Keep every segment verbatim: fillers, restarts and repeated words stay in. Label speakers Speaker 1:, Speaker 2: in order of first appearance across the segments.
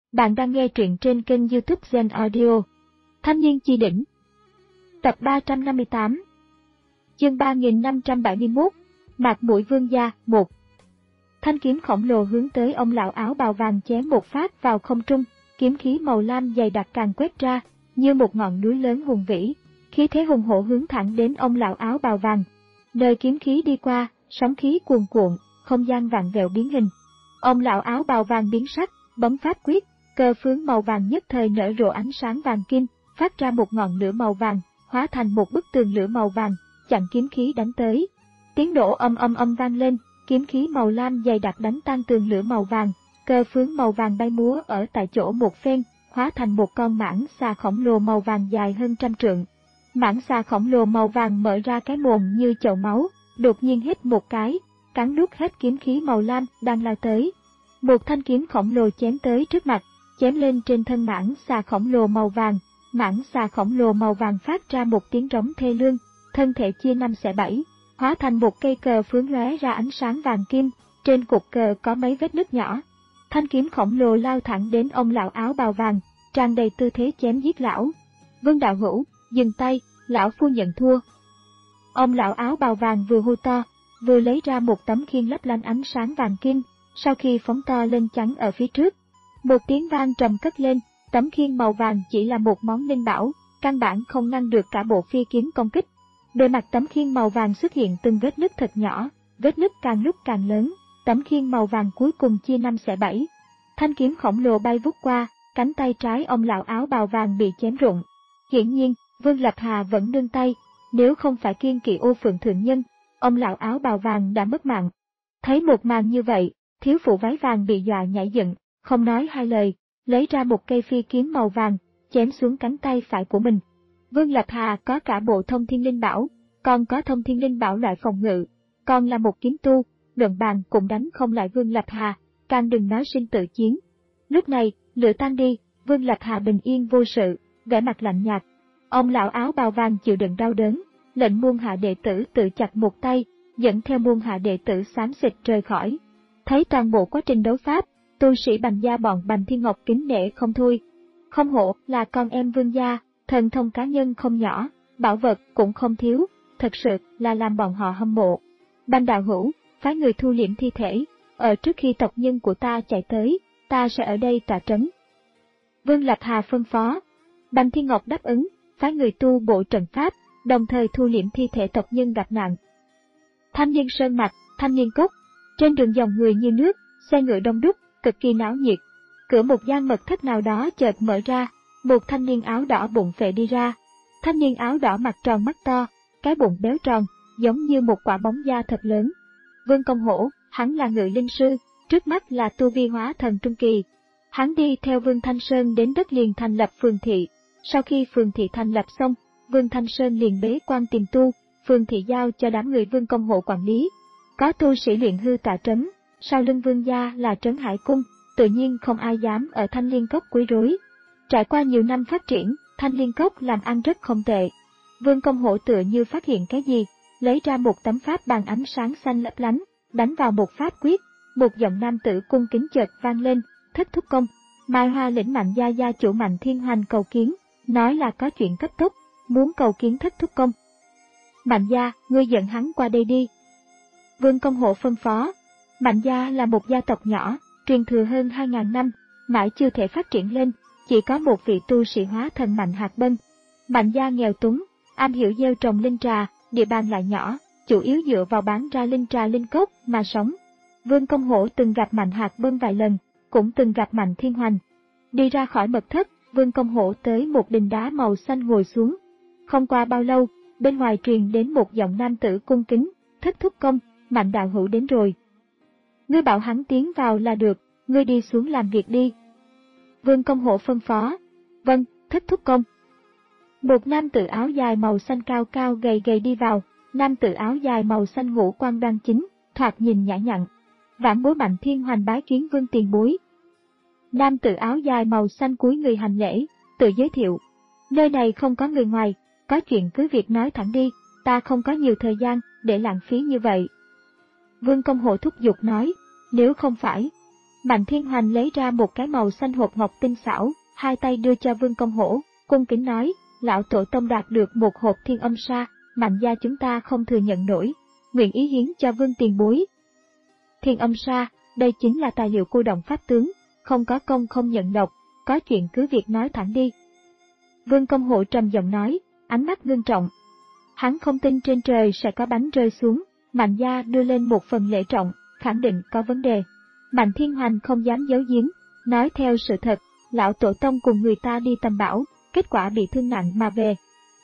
Speaker 1: Bạn đang nghe truyện trên kênh YouTube Zen Audio. Thanh niên chi đỉnh. Tập ba trăm năm mươi tám. Chương ba nghìn năm trăm bảy mươi mốt. Mạc Mũi Vương gia một. Thanh kiếm khổng lồ hướng tới ông lão áo bào vàng chém một phát vào không trung, kiếm khí màu lam dày đặc càng quét ra, như một ngọn núi lớn hùng vĩ, khí thế hùng hổ hướng thẳng đến ông lão áo bào vàng. Nơi kiếm khí đi qua, sóng khí cuồn cuộn, không gian vạn vẹo biến hình. Ông lão áo bào vàng biến sắc, bấm pháp quyết, cờ phướng màu vàng nhất thời nở rộ ánh sáng vàng kim, phát ra một ngọn lửa màu vàng, hóa thành một bức tường lửa màu vàng, chặn kiếm khí đánh tới. Tiếng nổ âm âm âm vang lên, kiếm khí màu lam dày đặc đánh tan tường lửa màu vàng, cờ phướng màu vàng bay múa ở tại chỗ một phen, hóa thành một con mãng xà khổng lồ màu vàng dài hơn trăm trượng. Mãng xà khổng lồ màu vàng mở ra cái mồm như chậu máu, đột nhiên hít một cái, cắn nuốt hết kiếm khí màu lam đang lao tới. Một thanh kiếm khổng lồ chém tới trước mặt, chém lên trên thân mãng xà khổng lồ màu vàng. Mãng xà khổng lồ màu vàng phát ra một tiếng rống thê lương, thân thể chia năm xẻ bảy, hóa thành một cây cờ phướng lóe ra ánh sáng vàng kim, trên cột cờ có mấy vết nứt nhỏ. Thanh kiếm khổng lồ lao thẳng đến ông lão áo bào vàng, tràn đầy tư thế chém giết lão. Vương đạo hữu, dừng tay, lão phu nhận thua. Ông lão áo bào vàng vừa hô to, vừa lấy ra một tấm khiên lấp lánh ánh sáng vàng kim, sau khi phóng to lên chắn ở phía trước. Một tiếng vang trầm cất lên, tấm khiên màu vàng chỉ là một món linh bảo, căn bản không ngăn được cả bộ phi kiếm công kích. Bề mặt tấm khiên màu vàng xuất hiện từng vết nứt thật nhỏ, vết nứt càng lúc càng lớn, tấm khiên màu vàng cuối cùng chia năm xẻ bảy. Thanh kiếm khổng lồ bay vút qua, cánh tay trái ông lão áo bào vàng bị chém rụng. Hiển nhiên, Vương Lập Hà vẫn nương tay, nếu không phải kiêng kỵ Ô Phượng thượng nhân, ông lão áo bào vàng đã mất mạng. Thấy một màn như vậy, thiếu phụ váy vàng bị dọa nhảy dựng, không nói hai lời, lấy ra một cây phi kiếm màu vàng, chém xuống cánh tay phải của mình. Vương Lập Hà có cả bộ thông thiên linh bảo, còn có thông thiên linh bảo loại phòng ngự, còn là một kiếm tu, luận bàn cũng đánh không lại Vương Lập Hà, càng đừng nói sinh tử chiến. Lúc này, lửa tan đi, Vương Lập Hà bình yên vô sự, vẻ mặt lạnh nhạt. Ông lão áo bào vàng chịu đựng đau đớn, lệnh muôn hạ đệ tử tự chặt một tay, dẫn theo muôn hạ đệ tử xám xịt rời khỏi. Thấy toàn bộ quá trình đấu pháp, tu sĩ Bành gia bọn Bành Thiên Ngọc kính nể không thôi. Không hổ là con em Vương gia, thần thông cá nhân không nhỏ, bảo vật cũng không thiếu, thật sự là làm bọn họ hâm mộ. Bành đạo hữu, phái người thu liễm thi thể, ở trước khi tộc nhân của ta chạy tới, ta sẽ ở đây tọa trấn. Vương Lập Hà phân phó. Bành Thiên Ngọc đáp ứng, phái người tu bộ trận pháp, đồng thời thu liễm thi thể tộc nhân gặp nạn. Thanh Niên Sơn Mạch, Thanh Niên Cốc, trên đường dòng người như nước, xe ngựa đông đúc, cực kỳ náo nhiệt. Cửa một gian mật thất nào đó chợt mở ra, một thanh niên áo đỏ bụng phệ đi ra. Thanh niên áo đỏ mặt tròn mắt to, cái bụng béo tròn, giống như một quả bóng da thật lớn. Vương Công Hổ, hắn là ngự linh sư, trước mắt là tu vi hóa thần trung kỳ. Hắn đi theo Vương Thanh Sơn đến đất liền thành lập phường thị. Sau khi phường thị thành lập xong, Vương Thanh Sơn liền bế quan tìm tu, phường thị giao cho đám người Vương Công Hộ quản lý. Có tu sĩ luyện hư tọa trấn, sau lưng Vương gia là Trấn Hải Cung, tự nhiên không ai dám ở Thanh Liên Cốc quấy rối. Trải qua nhiều năm phát triển, Thanh Liên Cốc làm ăn rất không tệ. Vương Công Hộ tựa như phát hiện cái gì, lấy ra một tấm pháp bàn ánh sáng xanh lấp lánh, đánh vào một pháp quyết, một giọng nam tử cung kính chợt vang lên, Thất thúc công. Mai Hoa lĩnh Mạnh gia gia chủ Mạnh Thiên Hoành cầu kiến, nói là có chuyện cấp tốc, muốn cầu kiến Thất thúc công. Mạnh gia, ngươi dẫn hắn qua đây đi. Vương Công Hộ phân phó. Mạnh gia là một gia tộc nhỏ, truyền thừa hơn hai ngàn năm, mãi chưa thể phát triển lên, chỉ có một vị tu sĩ hóa thần Mạnh Hạc Bân. Mạnh gia nghèo túng, am hiểu gieo trồng linh trà, địa bàn lại nhỏ, chủ yếu dựa vào bán ra linh trà linh cốc mà sống. Vương Công Hổ từng gặp Mạnh Hạc Bân vài lần, cũng từng gặp Mạnh Thiên Hoành. Đi ra khỏi mật thất, Vương Công Hổ tới một đình đá màu xanh ngồi xuống. Không qua bao lâu, bên ngoài truyền đến một giọng nam tử cung kính, Thất thúc công, Mạnh đạo hữu đến rồi. Ngươi bảo hắn tiến vào là được, ngươi đi xuống làm việc đi. Vương Công Hổ phân phó. Vâng, Thất thúc công. Một nam tử áo dài màu xanh cao cao gầy gầy đi vào, nam tử áo dài màu xanh ngũ quan đoan chính, thoạt nhìn nhã nhặn. Vãn bối Mạnh Thiên Hoành bái kiến Vương tiền bối. Nam tử áo dài màu xanh cúi người hành lễ, tự giới thiệu. Nơi này không có người ngoài, có chuyện cứ việc nói thẳng đi, ta không có nhiều thời gian để lãng phí như vậy. Vương Công Hộ thúc giục nói, nếu không phải, Mạnh Thiên Hoành lấy ra một cái màu xanh hộp ngọc tinh xảo, hai tay đưa cho Vương Công Hổ, cung kính nói, lão tổ tông đạt được một hộp thiên âm sa, Mạnh gia chúng ta không thừa nhận nổi, nguyện ý hiến cho Vương tiền bối. Thiên âm sa, đây chính là tài liệu cô động pháp tướng, không có công không nhận lộc, có chuyện cứ việc nói thẳng đi. Vương Công Hổ trầm giọng nói, ánh mắt ngưng trọng. Hắn không tin trên trời sẽ có bánh rơi xuống, Mạnh gia đưa lên một phần lễ trọng, khẳng định có vấn đề. Mạnh Thiên Hoành không dám giấu giếm, nói theo sự thật, lão tổ tông cùng người ta đi tầm bảo, kết quả bị thương nặng mà về.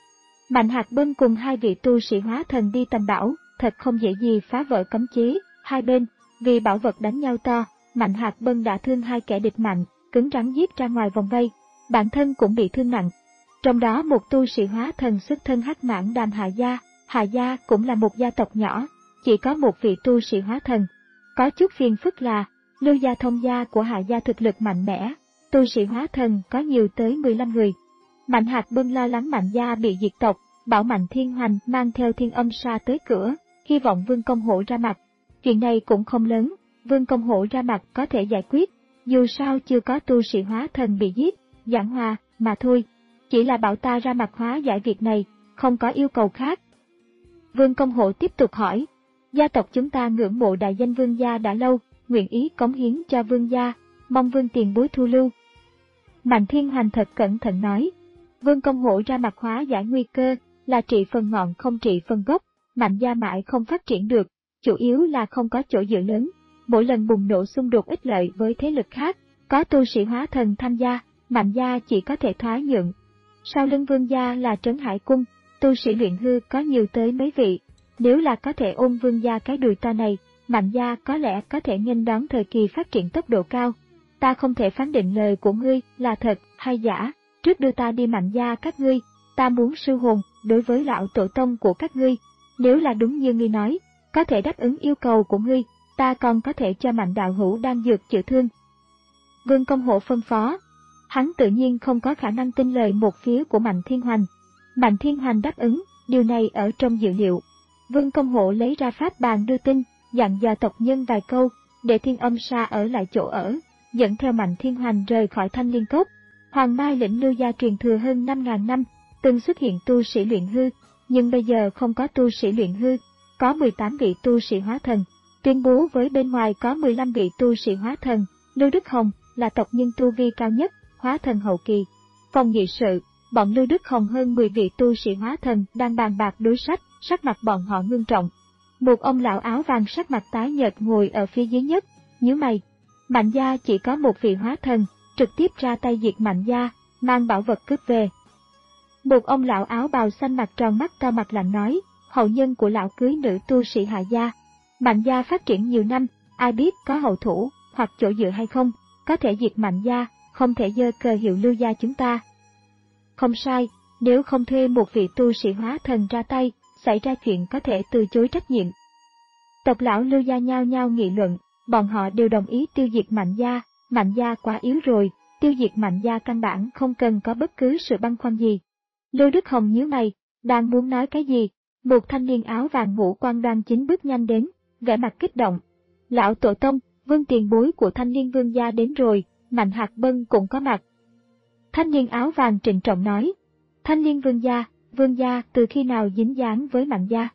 Speaker 1: Mạnh Hạc Bân cùng hai vị tu sĩ hóa thần đi tầm bảo, thật không dễ gì phá vỡ cấm chế, hai bên, vì bảo vật đánh nhau to, Mạnh Hạc Bân đã thương hai kẻ địch mạnh, cứng rắn giết ra ngoài vòng vây, bản thân cũng bị thương nặng. Trong đó một tu sĩ hóa thần xuất thân Hắc Mãng Đàm Hạ gia, Hạ gia cũng là một gia tộc nhỏ, chỉ có một vị tu sĩ hóa thần. Có chút phiền phức là, Lưu gia Thông gia của Hạ gia thực lực mạnh mẽ, tu sĩ hóa thần có nhiều tới mười lăm người. Mạnh Hạc Bân lo lắng Mạnh gia bị diệt tộc, bảo Mạnh Thiên Hoành mang theo thiên âm sa tới cửa, hy vọng Vương Công Hổ ra mặt. Chuyện này cũng không lớn, Vương Công Hổ ra mặt có thể giải quyết, dù sao chưa có tu sĩ hóa thần bị giết, giảng hòa, mà thôi. Chỉ là bảo ta ra mặt hóa giải việc này, không có yêu cầu khác. Vương Công Hổ tiếp tục hỏi, gia tộc chúng ta ngưỡng mộ đại danh Vương gia đã lâu, nguyện ý cống hiến cho Vương gia, mong Vương tiền bối thu lưu. Mạnh Thiên Hoành thật cẩn thận nói, Vương Công Hổ ra mặt hóa giải nguy cơ, là trị phần ngọn không trị phần gốc, Mạnh gia mãi không phát triển được, chủ yếu là không có chỗ dựa lớn, mỗi lần bùng nổ xung đột ích lợi với thế lực khác, có tu sĩ hóa thần tham gia, Mạnh gia chỉ có thể thoái nhượng. Sau lưng Vương gia là Trấn Hải Cung, tu sĩ luyện hư có nhiều tới mấy vị, nếu là có thể ôm Vương gia cái đùi to này, Mạnh gia có lẽ có thể nghênh đón thời kỳ phát triển tốc độ cao. Ta không thể phán định lời của ngươi là thật hay giả, trước đưa ta đi Mạnh gia các ngươi, ta muốn sư hồn đối với lão tổ tông của các ngươi, nếu là đúng như ngươi nói, có thể đáp ứng yêu cầu của ngươi, ta còn có thể cho Mạnh đạo hữu đang dược chữa thương. Vương Công Hổ phân phó, hắn tự nhiên không có khả năng tin lời một phía của Mạnh Thiên Hoành. Mạnh Thiên Hoành đáp ứng, điều này ở trong dự liệu. Vương Công Hổ lấy ra pháp bàn đưa tin, dặn dò tộc nhân vài câu, để thiên âm sa ở lại chỗ ở, dẫn theo Mạnh Thiên Hoành rời khỏi Thanh Liên Cốc. Hoàng Mai lĩnh Lưu gia truyền thừa hơn năm ngàn năm, từng xuất hiện tu sĩ luyện hư, nhưng bây giờ không có tu sĩ luyện hư, có mười tám vị tu sĩ hóa thần, tuyên bố với bên ngoài có mười lăm vị tu sĩ hóa thần. Lưu Đức Hồng là tộc nhân tu vi cao nhất, hóa thần hậu kỳ. Phòng nghị sự, bọn Lưu Đức Hồng hơn mười vị tu sĩ hóa thần đang bàn bạc đối sách, sắc mặt bọn họ ngưng trọng. Một ông lão áo vàng sắc mặt tái nhợt ngồi ở phía dưới nhất, nhíu mày. Mạnh gia chỉ có một vị hóa thần, trực tiếp ra tay diệt Mạnh gia, mang bảo vật cướp về. Một ông lão áo bào xanh mặt tròn mắt to mặt lạnh nói, hậu nhân của lão cưới nữ tu sĩ Hạ gia. Mạnh gia phát triển nhiều năm, ai biết có hậu thủ hoặc chỗ dựa hay không, có thể diệt Mạnh gia, không thể giơ cờ hiệu Lưu gia chúng ta. Không sai, nếu không thuê một vị tu sĩ hóa thần ra tay, xảy ra chuyện có thể từ chối trách nhiệm. Tộc lão Lưu gia nhao nhao nghị luận, bọn họ đều đồng ý tiêu diệt Mạnh gia, Mạnh gia quá yếu rồi, tiêu diệt Mạnh gia căn bản không cần có bất cứ sự băn khoăn gì. Lưu Đức Hồng nhíu mày, đang muốn nói cái gì, một thanh niên áo vàng ngũ quan đoan chính bước nhanh đến, vẻ mặt kích động. Lão tổ tông, Vương tiền bối của thanh niên Vương gia đến rồi, Mạnh Hạc Bân cũng có mặt. Thanh niên áo vàng trịnh trọng nói, thanh niên Vương gia, Vương gia từ khi nào dính dáng với Mạnh gia?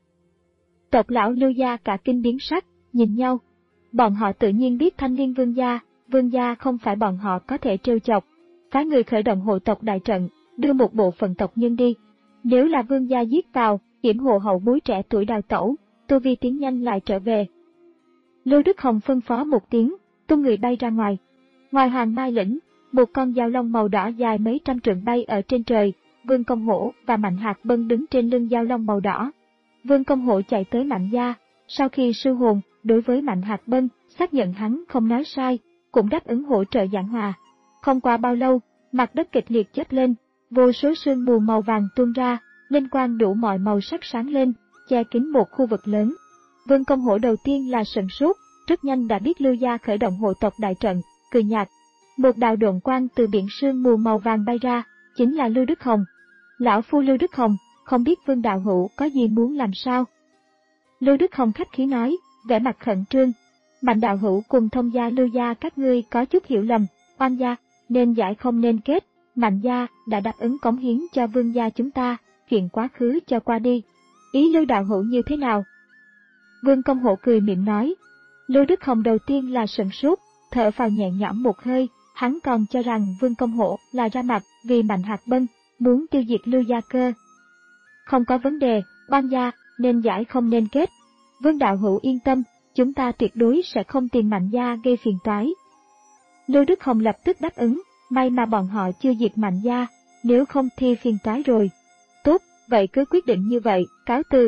Speaker 1: Tộc lão Lưu gia cả kinh biến sắc, nhìn nhau. Bọn họ tự nhiên biết thanh niên Vương gia, Vương gia không phải bọn họ có thể trêu chọc. Phái người khởi động hộ tộc đại trận, đưa một bộ phận tộc nhân đi. Nếu là Vương gia giết vào, yểm hộ hậu bối trẻ tuổi đào tẩu, tu vi tiến nhanh lại trở về. Lưu Đức Hồng phân phó một tiếng, tung người bay ra ngoài. Ngoài Hoàng Mai lĩnh, một con dao long màu đỏ dài mấy trăm trượng bay ở trên trời, Vương Công Hổ và Mạnh Hạc Bân đứng trên lưng dao long màu đỏ. Vương Công Hổ chạy tới Mạnh gia, sau khi sư hồn, đối với Mạnh Hạc Bân, xác nhận hắn không nói sai, cũng đáp ứng hỗ trợ giảng hòa. Không qua bao lâu, mặt đất kịch liệt chớp lên, vô số sương mù màu vàng tuôn ra, linh quang đủ mọi màu sắc sáng lên, che kín một khu vực lớn. Vương Công Hổ đầu tiên là sửng sốt, rất nhanh đã biết Lưu gia khởi động hộ tộc đại trận, cười nhạt. Một đạo độn quang từ biển sương mù màu vàng bay ra, chính là Lưu Đức Hồng. Lão phu Lưu Đức Hồng, không biết Vương đạo hữu có gì muốn làm sao? Lưu Đức Hồng khách khí nói, vẻ mặt khẩn trương. Mạnh đạo hữu cùng Thông gia Lưu gia các ngươi có chút hiểu lầm, oan gia, nên giải không nên kết, Mạnh gia đã đáp ứng cống hiến cho Vương gia chúng ta, chuyện quá khứ cho qua đi. Ý Lưu đạo hữu như thế nào? Vương Công Hộ cười mỉm nói. Lưu Đức Hồng đầu tiên là sửng sốt, thở phào nhẹ nhõm một hơi, hắn còn cho rằng Vương Công Hộ là ra mặt vì Mạnh Hạc Bân muốn tiêu diệt Lưu gia cơ. Không có vấn đề, oan gia, nên giải không nên kết. Vương đạo hữu yên tâm, chúng ta tuyệt đối sẽ không tìm Mạnh gia gây phiền toái. Lưu Đức Hồng lập tức đáp ứng, may mà bọn họ chưa diệt Mạnh gia, nếu không thì phiền toái rồi. Tốt, vậy cứ quyết định như vậy, cáo từ.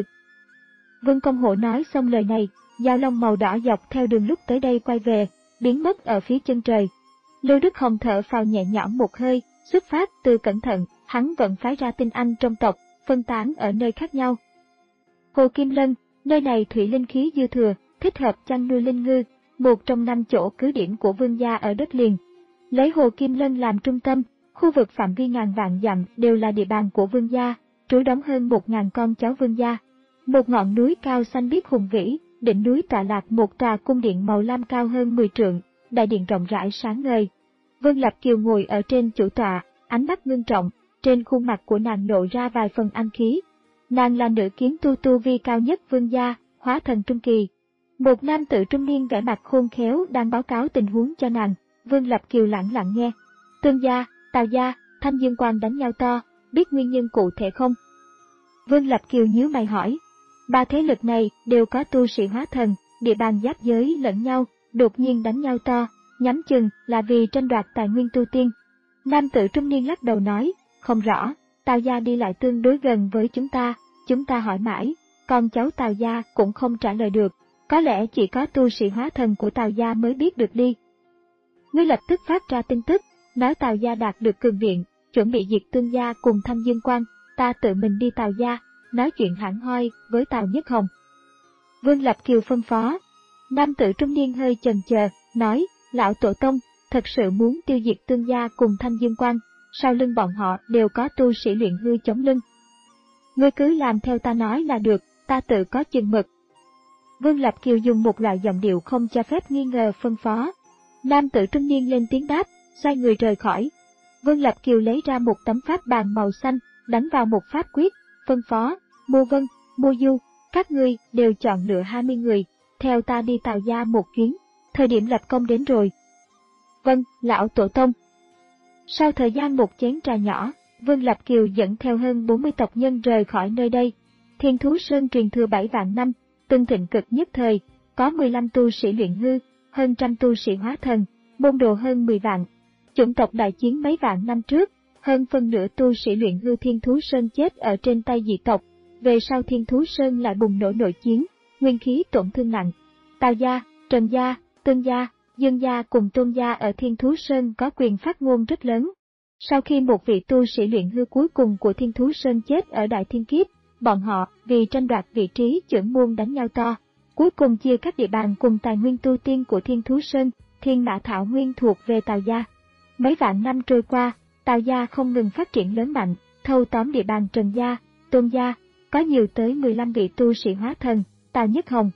Speaker 1: Vương Công Hộ nói xong lời này, dao long màu đỏ dọc theo đường lúc tới đây quay về, biến mất ở phía chân trời. Lưu Đức Hồng thở phào nhẹ nhõm một hơi, xuất phát từ cẩn thận, hắn vẫn phái ra tinh anh trong tộc, phân tán ở nơi khác nhau. Hồ Kim Lân, nơi này thủy linh khí dư thừa, thích hợp chăn nuôi linh ngư, một trong năm chỗ cứ điểm của Vương gia ở đất liền. Lấy Hồ Kim Lân làm trung tâm, khu vực phạm vi ngàn vạn dặm đều là địa bàn của Vương gia, trú đóng hơn một ngàn con cháu Vương gia. Một ngọn núi cao xanh biếc hùng vĩ, đỉnh núi tọa lạc một tòa cung điện màu lam cao hơn mười trượng, đại điện rộng rãi sáng ngời. Vương Lập Kiều ngồi ở trên chủ tọa, ánh mắt ngưng trọng, trên khuôn mặt của nàng lộ ra vài phần anh khí. Nàng là nữ kiến tu tu vi cao nhất Vương gia, hóa thần trung kỳ. Một nam tử trung niên vẻ mặt khôn khéo đang báo cáo tình huống cho nàng, Vương Lập Kiều lặng lặng nghe. Tương gia, Tào gia, Thanh Dương Quan đánh nhau to, biết nguyên nhân cụ thể không? Vương Lập Kiều nhíu mày hỏi. Ba thế lực này đều có tu sĩ hóa thần, địa bàn giáp giới lẫn nhau, đột nhiên đánh nhau to, nhắm chừng là vì tranh đoạt tài nguyên tu tiên. Nam tử trung niên lắc đầu nói, không rõ, Tào gia đi lại tương đối gần với chúng ta, chúng ta hỏi mãi, con cháu Tào gia cũng không trả lời được, có lẽ chỉ có tu sĩ hóa thần của Tào gia mới biết được đi. Ngươi lập tức phát ra tin tức, nói Tào gia đạt được cường viện, chuẩn bị diệt Tương gia cùng Thanh Dương Quan, ta tự mình đi Tào gia, nói chuyện hẳn hoi với Tào Nhất Hồng. Vương Lập Kiều phân phó. Nam tử trung niên hơi chần chờ, nói, lão tổ tông, thật sự muốn tiêu diệt Tương gia cùng Thanh Dương Quan, sau lưng bọn họ đều có tu sĩ luyện hư chống lưng. Ngươi cứ làm theo ta nói là được, ta tự có chừng mực. Vương Lập Kiều dùng một loại giọng điệu không cho phép nghi ngờ phân phó. Nam tử trung niên lên tiếng đáp, xoay người rời khỏi. Vương Lập Kiều lấy ra một tấm pháp bàn màu xanh, đánh vào một pháp quyết, phân phó, Mô Vân, Mô Du, các ngươi đều chọn lựa hai mươi người, theo ta đi Tào gia một chuyến, thời điểm lập công đến rồi. Vâng, lão tổ tông. Sau thời gian một chén trà nhỏ, Vương Lập Kiều dẫn theo hơn bốn mươi tộc nhân rời khỏi nơi đây. Thiên Thú Sơn truyền thừa bảy vạn năm, từng thịnh cực nhất thời, có mười lăm tu sĩ luyện hư, hơn trăm tu sĩ hóa thần, môn đồ hơn mười vạn. Chủng tộc đại chiến mấy vạn năm trước, hơn phân nửa tu sĩ luyện hư Thiên Thú Sơn chết ở trên tay dị tộc. Về sau Thiên Thú Sơn lại bùng nổ nội chiến, nguyên khí tổn thương nặng. Tào gia, Trần gia, Tương gia, Dương gia cùng Tôn gia ở Thiên Thú Sơn có quyền phát ngôn rất lớn. Sau khi một vị tu sĩ luyện hư cuối cùng của Thiên Thú Sơn chết ở Đại Thiên Kiếp, bọn họ vì tranh đoạt vị trí trưởng môn đánh nhau to, cuối cùng chia các địa bàn cùng tài nguyên tu tiên của Thiên Thú Sơn, Thiên Mã Thảo Nguyên thuộc về Tào gia. Mấy vạn năm trôi qua, Tào gia không ngừng phát triển lớn mạnh, thâu tóm địa bàn Trần gia, Tôn gia, có nhiều tới mười lăm vị tu sĩ hóa thần, Tào Nhất Hồng.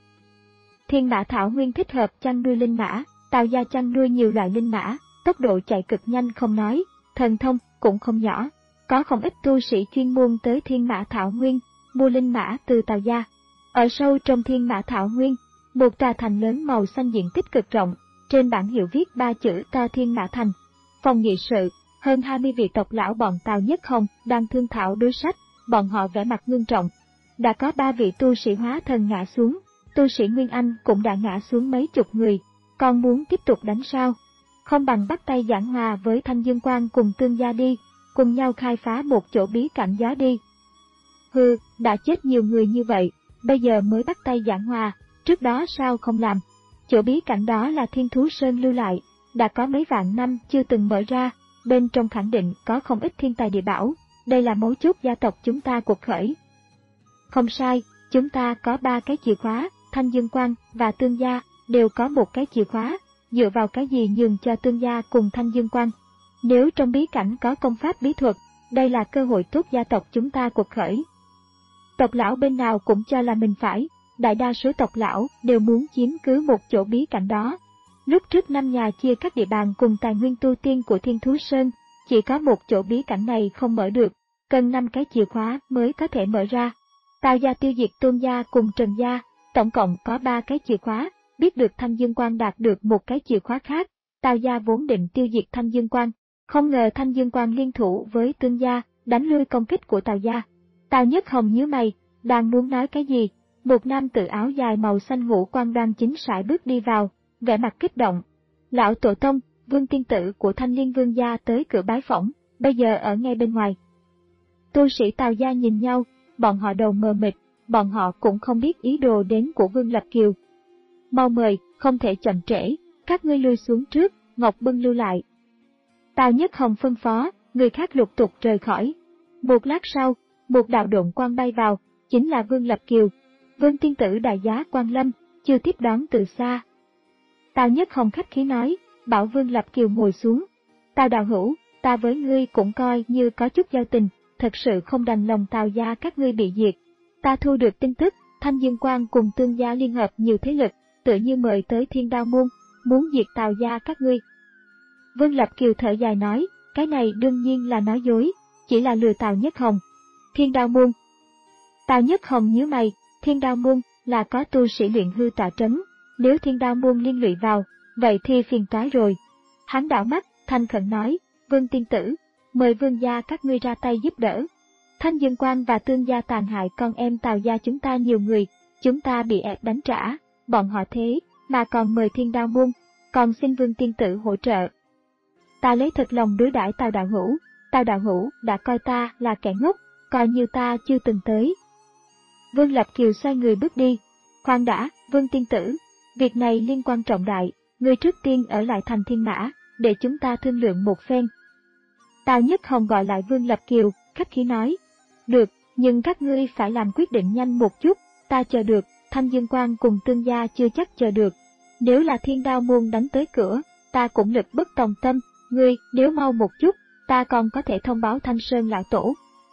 Speaker 1: Thiên Mã Thảo Nguyên thích hợp chăn nuôi linh mã, Tào gia chăn nuôi nhiều loại linh mã, tốc độ chạy cực nhanh không nói, thần thông cũng không nhỏ, có không ít tu sĩ chuyên môn tới Thiên Mã Thảo Nguyên, mua linh mã từ Tào gia. Ở sâu trong Thiên Mã Thảo Nguyên, một tòa thành lớn màu xanh diện tích cực rộng, trên bảng hiệu viết ba chữ to Thiên Mã Thành. Phòng nghị sự, hơn hai mươi vị tộc lão bọn Tào Nhất Hồng đang thương thảo đối sách, bọn họ vẻ mặt ngưng trọng. Đã có ba vị tu sĩ hóa thần ngã xuống, tu sĩ Nguyên Anh cũng đã ngã xuống mấy chục người, còn muốn tiếp tục đánh sao? Không bằng bắt tay giảng hòa với Thanh Dương Quan cùng Tương gia đi, cùng nhau khai phá một chỗ bí cảnh gió đi. Hừ, đã chết nhiều người như vậy, bây giờ mới bắt tay giảng hòa, trước đó sao không làm? Chỗ bí cảnh đó là Thiên Thú Sơn lưu lại, đã có mấy vạn năm chưa từng mở ra, bên trong khẳng định có không ít thiên tài địa bảo, đây là mấu chốt gia tộc chúng ta cuộc khởi. Không sai, chúng ta có ba cái chìa khóa, Thanh Dương Quan và Tương gia đều có một cái chìa khóa, dựa vào cái gì nhường cho Tương gia cùng Thanh Dương Quan? Nếu trong bí cảnh có công pháp bí thuật, đây là cơ hội tốt gia tộc chúng ta cuộc khởi. Tộc lão bên nào cũng cho là mình phải, đại đa số tộc lão đều muốn chiếm cứ một chỗ bí cảnh đó. Lúc trước năm nhà chia các địa bàn cùng tài nguyên tu tiên của Thiên Thú Sơn, chỉ có một chỗ bí cảnh này không mở được, cần năm cái chìa khóa mới có thể mở ra. Tào gia tiêu diệt Tôn gia cùng Trần gia, tổng cộng có ba cái chìa khóa, biết được Thanh Dương Quan đạt được một cái chìa khóa khác, Tào gia vốn định tiêu diệt Thanh Dương Quan, không ngờ Thanh Dương Quan liên thủ với Tương gia, đánh lui công kích của Tào gia. Tào Nhất Hồng nhíu mày, đang muốn nói cái gì, một nam tử áo dài màu xanh ngũ quan đoan chính sải bước đi vào, vẻ mặt kích động. Lão tổ tông, Vương tiên tử của Thanh Liên Vương gia tới cửa bái phỏng, bây giờ ở ngay bên ngoài. Tu sĩ Tào gia nhìn nhau, bọn họ đầu mờ mịt, bọn họ cũng không biết ý đồ đến của Vương Lập Kiều. Mau mời, không thể chậm trễ, các ngươi lui xuống trước, Ngọc Bân lưu lại. Tào Nhất Hồng phân phó, người khác lục tục rời khỏi. Một lát sau, một đạo độn quang bay vào, chính là Vương Lập Kiều. Vương tiên tử đại giá quan lâm, chưa tiếp đón từ xa. Tào Nhất Hồng khách khí nói, bảo Vương Lập Kiều ngồi xuống. Tào đạo hữu, ta với ngươi cũng coi như có chút giao tình, thật sự không đành lòng Tào gia các ngươi bị diệt. Ta thu được tin tức, Thanh Dương Quan cùng Tương gia liên hợp nhiều thế lực, tự như mời tới Thiên Đao môn, muốn diệt Tào gia các ngươi. Vương Lập Kiều thở dài nói, cái này đương nhiên là nói dối, chỉ là lừa Tào Nhất Hồng. Thiên Đao môn. Tào Nhất Hồng nhíu mày, Thiên Đao môn là có tu sĩ luyện hư tọa trấn, nếu Thiên Đao môn liên lụy vào, vậy thì phiền toái rồi. Hắn đảo mắt, thành khẩn nói, Vương tiên tử, mời Vương gia các ngươi ra tay giúp đỡ. Thanh Dương Quan và Tương gia tàn hại con em Tào gia chúng ta nhiều người, chúng ta bị ép đánh trả, bọn họ thế mà còn mời Thiên Đao môn, còn xin Vương tiên tử hỗ trợ. Ta lấy thật lòng đối đãi Tào đạo hữu, Tào đạo hữu đã coi ta là kẻ ngốc, coi như ta chưa từng tới. Vương Lập Kiều xoay người bước đi. Khoan đã, Vương tiên tử, việc này liên quan trọng đại, ngươi trước tiên ở lại thành Thiên Mã, để chúng ta thương lượng một phen. Tào Nhất Hồng gọi lại Vương Lập Kiều, khách khí nói, được, nhưng các ngươi phải làm quyết định nhanh một chút, ta chờ được, Thanh Dương Quan cùng Tương gia chưa chắc chờ được. Nếu là Thiên Đao môn đánh tới cửa, ta cũng lực bất tòng tâm, ngươi nếu mau một chút, ta còn có thể thông báo Thanh Sơn lão tổ.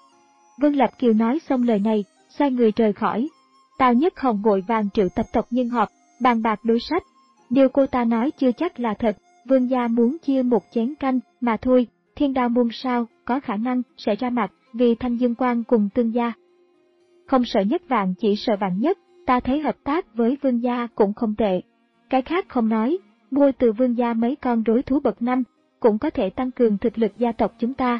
Speaker 1: Vương Lập Kiều nói xong lời này, xoay người rời khỏi. Tào Nhất Hồng vội vàng triệu tập tộc nhân họp, bàn bạc đối sách. Điều cô ta nói chưa chắc là thật, Vương gia muốn chia một chén canh mà thôi, Thiên Đao môn sao có khả năng sẽ ra mặt vì Thanh Dương Quan cùng Tương gia. Không sợ nhất vạn chỉ sợ vạn nhất, ta thấy hợp tác với Vương gia cũng không tệ. Cái khác không nói, mua từ Vương gia mấy con rối thú bậc năm, cũng có thể tăng cường thực lực gia tộc chúng ta.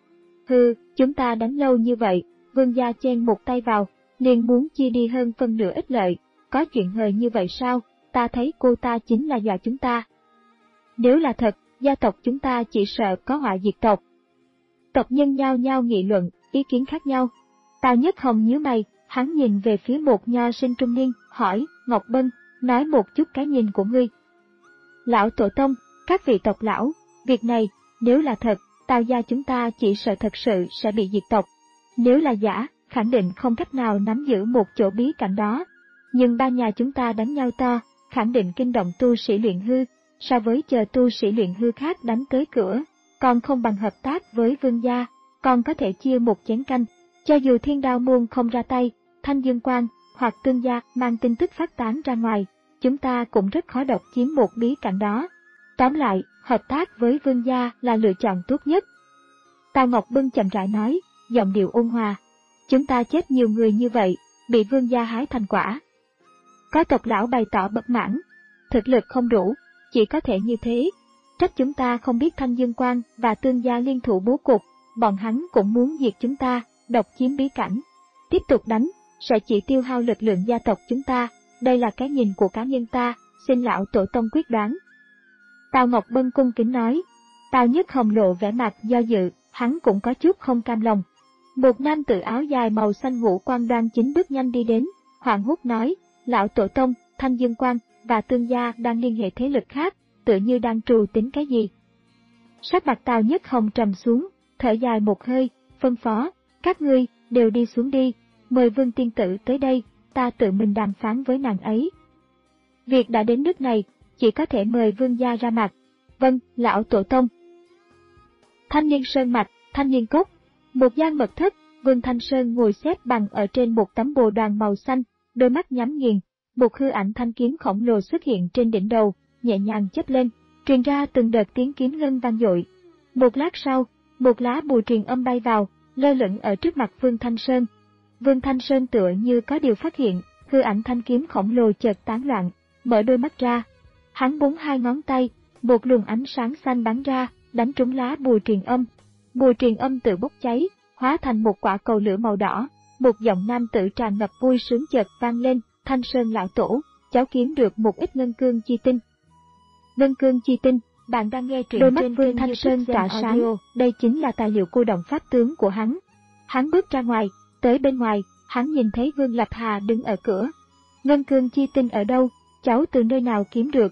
Speaker 1: Hừ, chúng ta đánh lâu như vậy, Vương gia chen một tay vào, liền muốn chia đi hơn phân nửa ích lợi, có chuyện hời như vậy sao, ta thấy cô ta chính là dọa chúng ta. Nếu là thật, gia tộc chúng ta chỉ sợ có họa diệt tộc. Tộc nhân nhao nhao nghị luận, ý kiến khác nhau. Tào Nhất Hồng nhíu mày, hắn nhìn về phía một nho sinh trung niên, hỏi, Ngọc Bân, nói một chút cái nhìn của ngươi. Lão tổ tông, các vị tộc lão, việc này, nếu là thật, Tào gia chúng ta chỉ sợ thật sự sẽ bị diệt tộc. Nếu là giả, khẳng định không cách nào nắm giữ một chỗ bí cảnh đó. Nhưng ba nhà chúng ta đánh nhau to, khẳng định kinh động tu sĩ luyện hư, so với chờ tu sĩ luyện hư khác đánh tới cửa, còn không bằng hợp tác với Vương gia, còn có thể chia một chén canh. Cho dù Thiên Đao môn không ra tay, Thanh Dương Quan hoặc Tương gia mang tin tức phát tán ra ngoài, chúng ta cũng rất khó độc chiếm một bí cảnh đó. Tóm lại, hợp tác với Vương gia là lựa chọn tốt nhất. Tào Ngọc Bân chậm rãi nói, giọng điệu ôn hòa. Chúng ta chết nhiều người như vậy, bị Vương gia hái thành quả. Có tộc lão bày tỏ bất mãn, thực lực không đủ, chỉ có thể như thế. Trách chúng ta không biết Thanh Dương Quan và Tương gia liên thủ bố cục, bọn hắn cũng muốn diệt chúng ta, độc chiếm bí cảnh. Tiếp tục đánh, sẽ chỉ tiêu hao lực lượng gia tộc chúng ta, đây là cái nhìn của cá nhân ta, xin lão tổ tông quyết đoán. Tào Ngọc Bân cung kính nói. Tào Nhất Hồng lộ vẻ mặt do dự, hắn cũng có chút không cam lòng. Một nam tử áo dài màu xanh ngũ quan đoan chính bước nhanh đi đến, hoảng hốt nói, lão tổ tông, Thanh Dương Quan và Tương gia đang liên hệ thế lực khác, tự như đang trù tính cái gì. Sắc mặt Tào Nhất Hồng trầm xuống, thở dài một hơi, phân phó, các ngươi đều đi xuống đi, mời Vương tiên tử tới đây, ta tự mình đàm phán với nàng ấy. Việc đã đến nước này, chỉ có thể mời Vương gia ra mặt. Vâng, lão tổ tông. Thanh Niên Sơn Mạch, Thanh Niên Cốc. Một gian mật thất, Vương Thanh Sơn ngồi xếp bằng ở trên một tấm bồ đoàn màu xanh, đôi mắt nhắm nghiền, một hư ảnh thanh kiếm khổng lồ xuất hiện trên đỉnh đầu, nhẹ nhàng chớp lên, truyền ra từng đợt tiếng kiếm ngân vang dội. Một lát sau, một lá bùa truyền âm bay vào, lơ lửng ở trước mặt Vương Thanh Sơn. Vương Thanh Sơn tựa như có điều phát hiện, hư ảnh thanh kiếm khổng lồ chợt tán loạn, mở đôi mắt ra. Hắn búng hai ngón tay, một luồng ánh sáng xanh bắn ra, đánh trúng lá bùa truyền âm. Bùa truyền âm tự bốc cháy, hóa thành một quả cầu lửa màu đỏ. Một giọng nam tử tràn ngập vui sướng chợt vang lên, Thanh Sơn lão tổ, cháu kiếm được một ít ngân cương chi tinh. Ngân cương chi tinh, bạn đang nghe truyện. Đôi mắt Vương Thanh Sơn tỏa sáng, đây chính là tài liệu cô động pháp tướng của hắn. Hắn bước ra ngoài, tới bên ngoài, hắn nhìn thấy Vương Lập Hà đứng ở cửa. Ngân cương chi tinh ở đâu, cháu từ nơi nào kiếm được?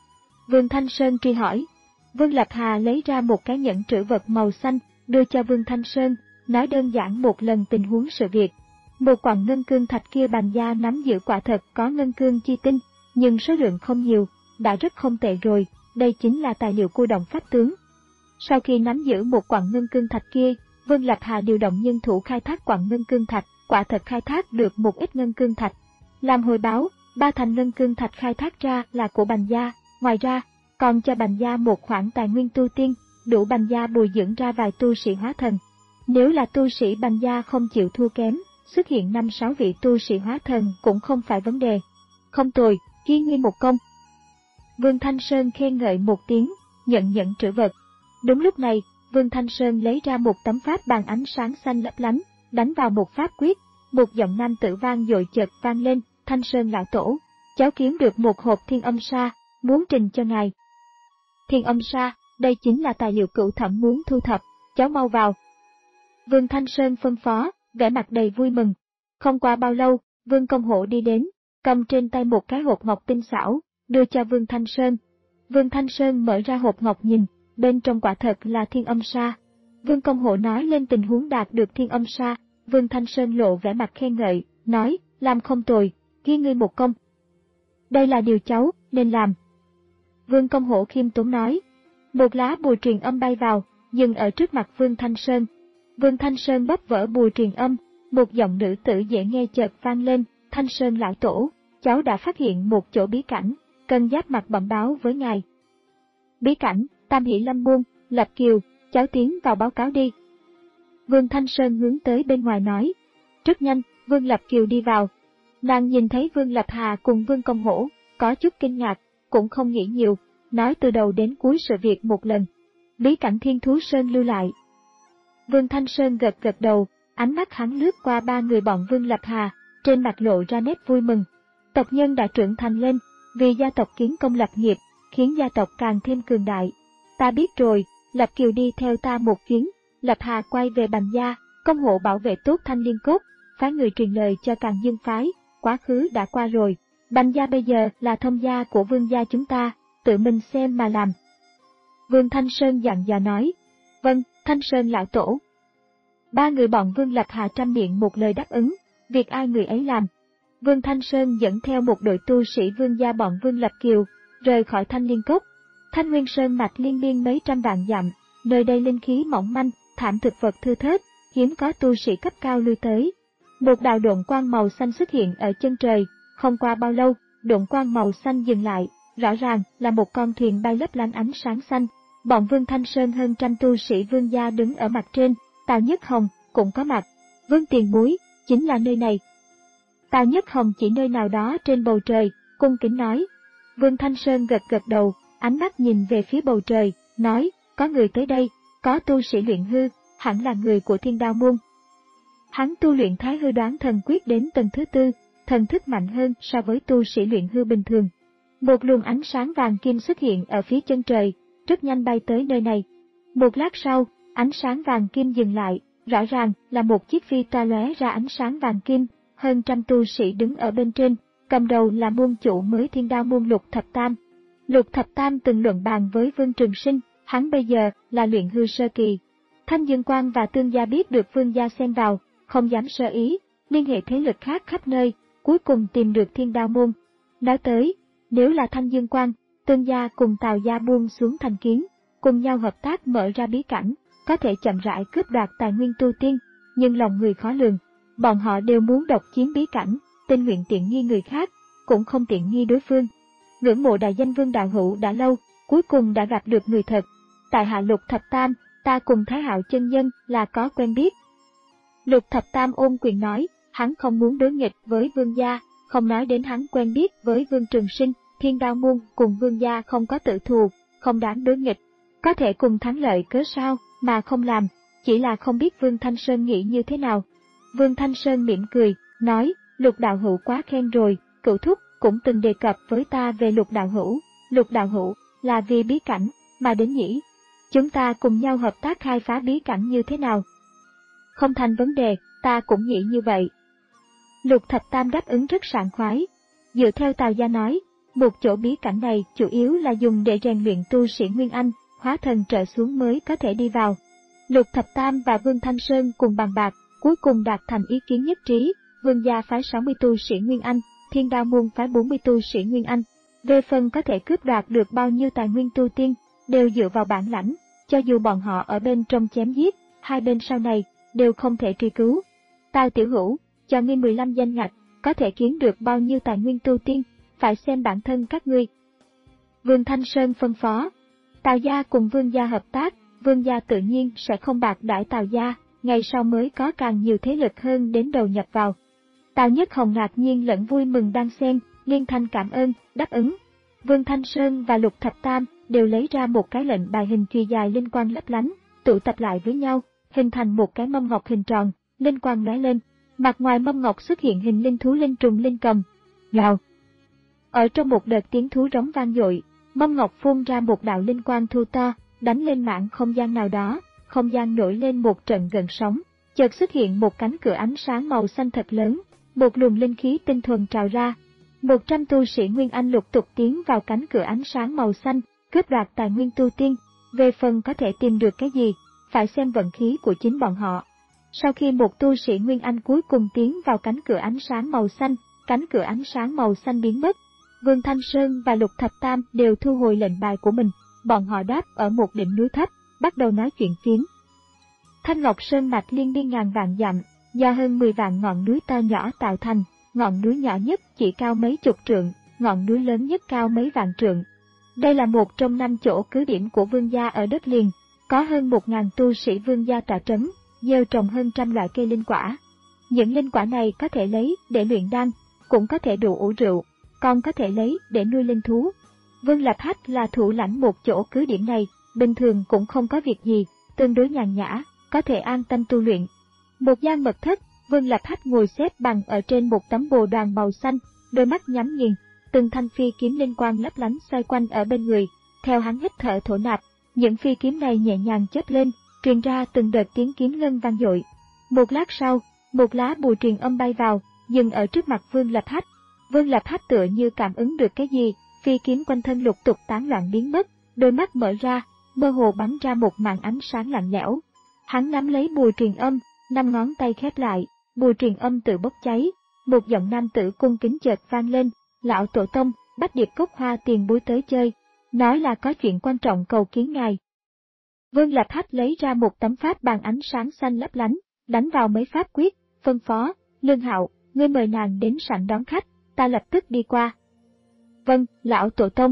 Speaker 1: Vương Thanh Sơn truy hỏi. Vương Lập Hà lấy ra một cái nhẫn trữ vật màu xanh, đưa cho Vương Thanh Sơn, nói đơn giản một lần tình huống sự việc. Một quặng ngân cương thạch kia Bành gia nắm giữ quả thật có ngân cương chi tinh, nhưng số lượng không nhiều, đã rất không tệ rồi, đây chính là tài liệu cô động pháp tướng. Sau khi nắm giữ một quặng ngân cương thạch kia, Vương Lập Hà điều động nhân thủ khai thác quặng ngân cương thạch, quả thật khai thác được một ít ngân cương thạch. Làm hồi báo, ba thành ngân cương thạch khai thác ra là của Bành gia, ngoài ra, còn cho Bành gia một khoản tài nguyên tu tiên, đủ Bành gia bồi dưỡng ra vài tu sĩ hóa thần. Nếu là tu sĩ Bành gia không chịu thua kém, xuất hiện năm sáu vị tu sĩ hóa thần cũng không phải vấn đề. Không tồi, ghi ngươi một công. Vương Thanh Sơn khen ngợi một tiếng, nhận nhận trữ vật. Đúng lúc này, Vương Thanh Sơn lấy ra một tấm pháp bàn ánh sáng xanh lấp lánh, đánh vào một pháp quyết, một giọng nam tử vang dội chợt vang lên, Thanh Sơn lão tổ, cháu kiếm được một hộp thiên âm sa, muốn trình cho ngài. Thiên âm sa, đây chính là tài liệu cửu thẩm muốn thu thập, cháu mau vào. Vương Thanh Sơn phân phó, vẻ mặt đầy vui mừng. Không qua bao lâu, Vương Công Hổ đi đến, cầm trên tay một cái hộp ngọc tinh xảo, đưa cho Vương Thanh Sơn. Vương Thanh Sơn mở ra hộp ngọc nhìn, bên trong quả thật là thiên âm sa. Vương Công Hổ nói lên tình huống đạt được thiên âm sa, Vương Thanh Sơn lộ vẻ mặt khen ngợi, nói, làm không tồi, ghi ngươi một công. Đây là điều cháu nên làm. Vương Công Hổ khiêm tốn nói. Một lá bùa truyền âm bay vào, dừng ở trước mặt Vương Thanh Sơn. Vương Thanh Sơn bóp vỡ bùa truyền âm, một giọng nữ tử dễ nghe chợt vang lên, Thanh Sơn lão tổ, cháu đã phát hiện một chỗ bí cảnh, cần giáp mặt bẩm báo với ngài. Bí cảnh, Tam Hỷ Lâm Môn, Lập Kiều, cháu tiến vào báo cáo đi. Vương Thanh Sơn hướng tới bên ngoài nói. Rất nhanh, Vương Lập Kiều đi vào. Nàng nhìn thấy Vương Lập Hà cùng Vương Công Hổ, có chút kinh ngạc, cũng không nghĩ nhiều, nói từ đầu đến cuối sự việc một lần. Bí cảnh Thiên Thú Sơn lưu lại. Vương Thanh Sơn gật gật đầu, ánh mắt hắn lướt qua ba người bọn Vương Lập Hà, trên mặt lộ ra nét vui mừng. Tộc nhân đã trưởng thành lên, vì gia tộc kiến công lập nghiệp, khiến gia tộc càng thêm cường đại. Ta biết rồi, Lập Kiều đi theo ta một chuyến, Lập Hà quay về Bành gia, Công Hộ bảo vệ tốt Thanh Liên Cốt, phái người truyền lời cho Càn Dương phái, quá khứ đã qua rồi, Bành gia bây giờ là thông gia của Vương gia chúng ta, tự mình xem mà làm. Vương Thanh Sơn dặn dò nói, vâng, Thanh Sơn lão tổ. Ba người bọn Vương Lập Hà trăm miệng một lời đáp ứng, việc ai người ấy làm. Vương Thanh Sơn dẫn theo một đội tu sĩ Vương gia bọn Vương Lập Kiều, rời khỏi Thanh Liên Cốc. Thanh Nguyên Sơn mạch liên miên mấy trăm vạn dặm, nơi đây linh khí mỏng manh, thảm thực vật thưa thớt, hiếm có tu sĩ cấp cao lui tới. Một đạo độn quang màu xanh xuất hiện ở chân trời, không qua bao lâu, độn quang màu xanh dừng lại, rõ ràng là một con thuyền bay lấp lánh ánh sáng xanh. Bọn Vương Thanh Sơn hơn trăm tu sĩ Vương gia đứng ở mặt trên, Tào Nhất Hồng cũng có mặt. Vương tiền bối, chính là nơi này. Tào Nhất Hồng chỉ nơi nào đó trên bầu trời, cung kính nói. Vương Thanh Sơn gật gật đầu, ánh mắt nhìn về phía bầu trời, nói, có người tới đây, có tu sĩ luyện hư, hẳn là người của Thiên Đao Môn. Hắn tu luyện Thái Hư Đoán Thần Quyết đến tầng thứ tư, thần thức mạnh hơn so với tu sĩ luyện hư bình thường. Một luồng ánh sáng vàng kim xuất hiện ở phía chân trời, rất nhanh bay tới nơi này. Một lát sau, ánh sáng vàng kim dừng lại, rõ ràng là một chiếc phi toa lóe ra ánh sáng vàng kim, hơn trăm tu sĩ đứng ở bên trên, cầm đầu là môn chủ mới Thiên Đao Môn Lục Thập Tam. Lục Thập Tam từng luận bàn với Vương Trường Sinh, hắn bây giờ là luyện hư sơ kỳ. Thanh Dương Quang và Tương Gia biết được Vương gia xen vào, không dám sơ ý, liên hệ thế lực khác khắp nơi, cuối cùng tìm được Thiên Đao Môn. Nói tới, nếu là Thanh Dương Quang, Tương Gia cùng Tào Gia buông xuống thành kiến, cùng nhau hợp tác mở ra bí cảnh, có thể chậm rãi cướp đoạt tài nguyên tu tiên, nhưng lòng người khó lường. Bọn họ đều muốn độc chiếm bí cảnh, tình nguyện tiện nghi người khác, cũng không tiện nghi đối phương. Ngưỡng mộ đại danh Vương đạo hữu đã lâu, cuối cùng đã gặp được người thật. Tại hạ Lục Thập Tam, ta cùng Thái Hạo chân nhân là có quen biết. Lục Thập Tam ôm quyền nói, hắn không muốn đối nghịch với Vương gia, không nói đến hắn quen biết với Vương Trường Sinh, Thiên Đao Môn cùng Vương gia không có tự thù, không đáng đối nghịch. Có thể cùng thắng lợi cớ sao mà không làm, chỉ là không biết Vương Thanh Sơn nghĩ như thế nào. Vương Thanh Sơn mỉm cười, nói, Lục đạo hữu quá khen rồi, cửu thúc cũng từng đề cập với ta về Lục đạo hữu. Lục đạo hữu là vì bí cảnh mà đến nhỉ? Chúng ta cùng nhau hợp tác khai phá bí cảnh như thế nào? Không thành vấn đề, ta cũng nghĩ như vậy. Lục Thập Tam đáp ứng rất sảng khoái. Dựa theo Tào Gia nói, một chỗ bí cảnh này chủ yếu là dùng để rèn luyện tu sĩ Nguyên Anh, hóa thần trở xuống mới có thể đi vào. Lục Thập Tam và Vương Thanh Sơn cùng bàn bạc, cuối cùng đạt thành ý kiến nhất trí. Vương gia phái sáu mươi tu sĩ Nguyên Anh, Thiên Đao Môn phái bốn mươi tu sĩ Nguyên Anh. Về phần có thể cướp đoạt được bao nhiêu tài nguyên tu tiên, đều dựa vào bản lãnh, cho dù bọn họ ở bên trong chém giết, hai bên sau này đều không thể truy cứu. Tào tiểu hữu, cho ngươi mười lăm danh ngạch, có thể kiếm được bao nhiêu tài nguyên tu tiên, phải xem bản thân các ngươi. Vương Thanh Sơn phân phó. Tào gia cùng Vương gia hợp tác, Vương gia tự nhiên sẽ không bạc đãi Tào gia, ngày sau mới có càng nhiều thế lực hơn đến đầu nhập vào. Tào Nhất Hồng ngạc nhiên lẫn vui mừng đan xen, liên thanh cảm ơn, đáp ứng. Vương Thanh Sơn và Lục Thập Tam đều lấy ra một cái lệnh bài hình chùy dài linh quang lấp lánh, tụ tập lại với nhau, hình thành một cái mâm ngọc hình tròn, linh quang lóe lên. Mặt ngoài mâm ngọc xuất hiện hình linh thú linh trùng linh cầm. Gào. Ở trong một đợt tiếng thú rống vang dội, mâm ngọc phun ra một đạo linh quang thu to, đánh lên mảng không gian nào đó, không gian nổi lên một trận gần sóng. Chợt xuất hiện một cánh cửa ánh sáng màu xanh thật lớn, một luồng linh khí tinh thuần trào ra. Một trăm tu sĩ Nguyên Anh lục tục tiến vào cánh cửa ánh sáng màu xanh, cướp đoạt tài nguyên tu tiên. Về phần có thể tìm được cái gì, phải xem vận khí của chính bọn họ. Sau khi một tu sĩ Nguyên Anh cuối cùng tiến vào cánh cửa ánh sáng màu xanh, cánh cửa ánh sáng màu xanh biến mất. Vương Thanh Sơn và Lục Thập Tam đều thu hồi lệnh bài của mình, bọn họ đáp ở một đỉnh núi thấp, bắt đầu nói chuyện phiếm. Thanh Ngọc Sơn mạch liên miên ngàn vạn dặm, do hơn mười vạn ngọn núi to nhỏ tạo thành, ngọn núi nhỏ nhất chỉ cao mấy chục trượng, ngọn núi lớn nhất cao mấy vạn trượng. Đây là một trong năm chỗ cứ điểm của Vương gia ở đất liền, có hơn một ngàn tu sĩ Vương gia tọa trấn, gieo trồng hơn trăm loại cây linh quả. Những linh quả này có thể lấy để luyện đan, cũng có thể đựu ủ rượu, còn có thể lấy để nuôi linh thú. Vương Lập Hách là thủ lãnh một chỗ cứ điểm này, bình thường cũng không có việc gì, tương đối nhàn nhã, có thể an tâm tu luyện. Một gian mật thất, Vương Lập Hách ngồi xếp bằng ở trên một tấm bồ đoàn màu xanh, đôi mắt nhắm nghiền, từng thanh phi kiếm linh quang lấp lánh xoay quanh ở bên người, theo hắn hít thở thổ nạp, những phi kiếm này nhẹ nhàng chớp lên, truyền ra từng đợt tiếng kiếm ngân vang dội. Một lát sau, một lá bùa truyền âm bay vào, dừng ở trước mặt Vương Lập Hách. Vương Lập Hách tựa như cảm ứng được cái gì, phi kiếm quanh thân lục tục tán loạn biến mất, đôi mắt mở ra, mơ hồ bắn ra một màn ánh sáng lạnh lẽo. Hắn nắm lấy bùa truyền âm, năm ngón tay khép lại, bùa truyền âm tự bốc cháy, một giọng nam tử cung kính chợt vang lên, lão tổ tông, Bách Điệp Cốc Hoa tiền bối tới chơi, nói là có chuyện quan trọng cầu kiến ngài. Vương Lập Hách lấy ra một tấm pháp bàn ánh sáng xanh lấp lánh, đánh vào mấy pháp quyết, phân phó, Lương Hạo, ngươi mời nàng đến sảnh đón khách, ta lập tức đi qua. Vâng, lão tổ tông.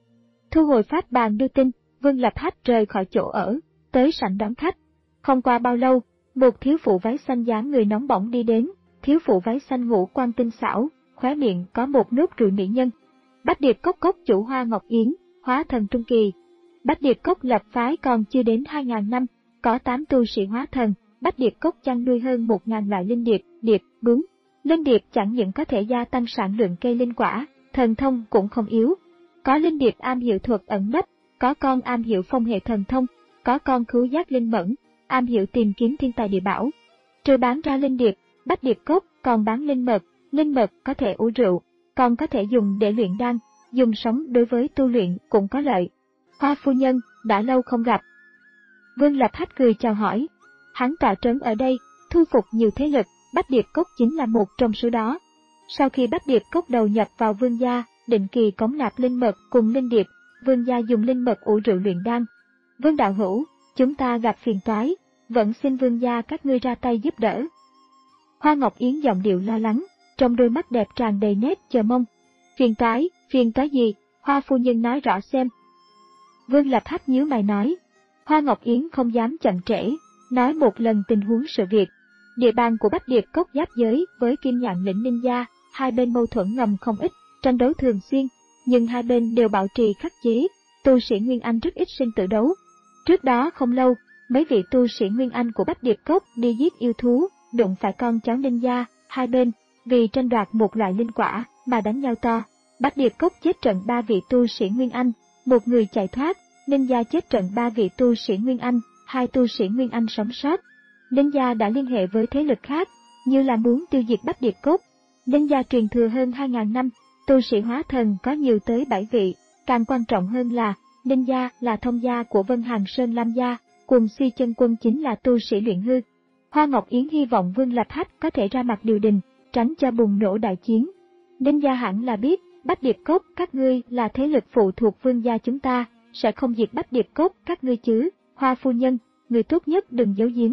Speaker 1: Thu hồi pháp bàn đưa tin, Vương Lập Hách rời khỏi chỗ ở, tới sảnh đón khách. Không qua bao lâu, một thiếu phụ váy xanh dáng người nóng bỏng đi đến, thiếu phụ váy xanh ngũ quan tinh xảo, khóe miệng có một nốt ruồi mỹ nhân. Bách Điệp Cốc Cốc chủ Hoa Ngọc Yến, hóa thần trung kỳ. Bách Điệp Cốc lập phái còn chưa đến hai ngàn năm, có tám tu sĩ hóa thần, Bách Điệp Cốc chăn nuôi hơn một ngàn loại linh điệp, điệp, bướm. Linh điệp chẳng những có thể gia tăng sản lượng cây linh quả, thần thông cũng không yếu. Có linh điệp am hiểu thuật ẩn nấp, có con am hiểu phong hệ thần thông, có con khứu giác linh mẫn, am hiểu tìm kiếm thiên tài địa bảo. Trừ bán ra linh điệp, Bách Điệp Cốc còn bán linh mật, linh mật có thể ủ rượu, còn có thể dùng để luyện đan, dùng sống đối với tu luyện cũng có lợi. Hoa phu nhân, đã lâu không gặp. Vương Lập Hách cười chào hỏi. Hắn tọa trấn ở đây, thu phục nhiều thế lực, Bách Điệp Cốc chính là một trong số đó. Sau khi Bách Điệp Cốc đầu nhập vào Vương gia, định kỳ cống nạp linh mật cùng linh điệp, Vương gia dùng linh mật ủ rượu luyện đan. Vương đạo hữu, chúng ta gặp phiền toái, vẫn xin Vương gia các ngươi ra tay giúp đỡ. Hoa Ngọc Yến giọng điệu lo lắng, trong đôi mắt đẹp tràn đầy nét chờ mong. Phiền toái, phiền toái gì, Hoa phu nhân nói rõ xem. Vương Lập Hách nhíu mày nói. Hoa Ngọc Yến không dám chậm trễ, nói một lần tình huống sự việc. Địa bàn của Bách Điệp Cốc giáp giới với Kim Nhạn lĩnh Ninja, hai bên mâu thuẫn ngầm không ít, tranh đấu thường xuyên, nhưng hai bên đều bảo trì khắc chế, tu sĩ Nguyên Anh rất ít sinh tử đấu. Trước đó không lâu, mấy vị tu sĩ Nguyên Anh của Bách Điệp Cốc đi giết yêu thú, đụng phải con cháu Ninja, hai bên, vì tranh đoạt một loại linh quả mà đánh nhau to. Bách Điệp Cốc chết trận ba vị tu sĩ Nguyên Anh, một người chạy thoát, Ninja chết trận ba vị tu sĩ Nguyên Anh, hai tu sĩ Nguyên Anh sống sót. Ninja đã liên hệ với thế lực khác, như là muốn tiêu diệt Bách Điệp Cốc. Ninja truyền thừa hơn hai nghìn năm, tu sĩ hóa thần có nhiều tới bảy vị, càng quan trọng hơn là, Ninja là thông gia của Vân Hàng Sơn Lam gia, Cuồng Si Chân Quân chính là tu sĩ luyện hư. Hoa Ngọc Yến hy vọng Vương Lập Hách có thể ra mặt điều đình, tránh cho bùng nổ đại chiến. Ninja hẳn là biết, Bách Điệp Cốc các ngươi là thế lực phụ thuộc Vương gia chúng ta, sẽ không diệt Bách Điệp Cốc các ngươi chứ, Hoa phu nhân, người tốt nhất đừng giấu giếm.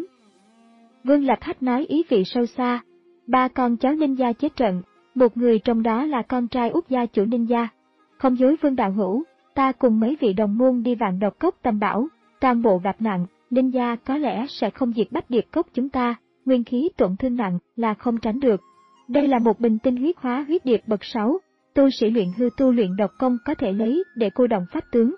Speaker 1: Vương Lập Hách nói ý vị sâu xa. Ba con cháu Ninja chết trận, một người trong đó là con trai út gia chủ Ninja. Không dối Vương đạo hữu, ta cùng mấy vị đồng môn đi Vạn Độc Cốc tầm bảo, toàn bộ gặp nạn, Ninja có lẽ sẽ không diệt Bách Điệp Cốc chúng ta, nguyên khí tổn thương nặng là không tránh được. Đây là một bình tinh huyết hóa huyết điệp bậc sáu, tu sĩ luyện hư tu luyện độc công có thể lấy để cô động pháp tướng.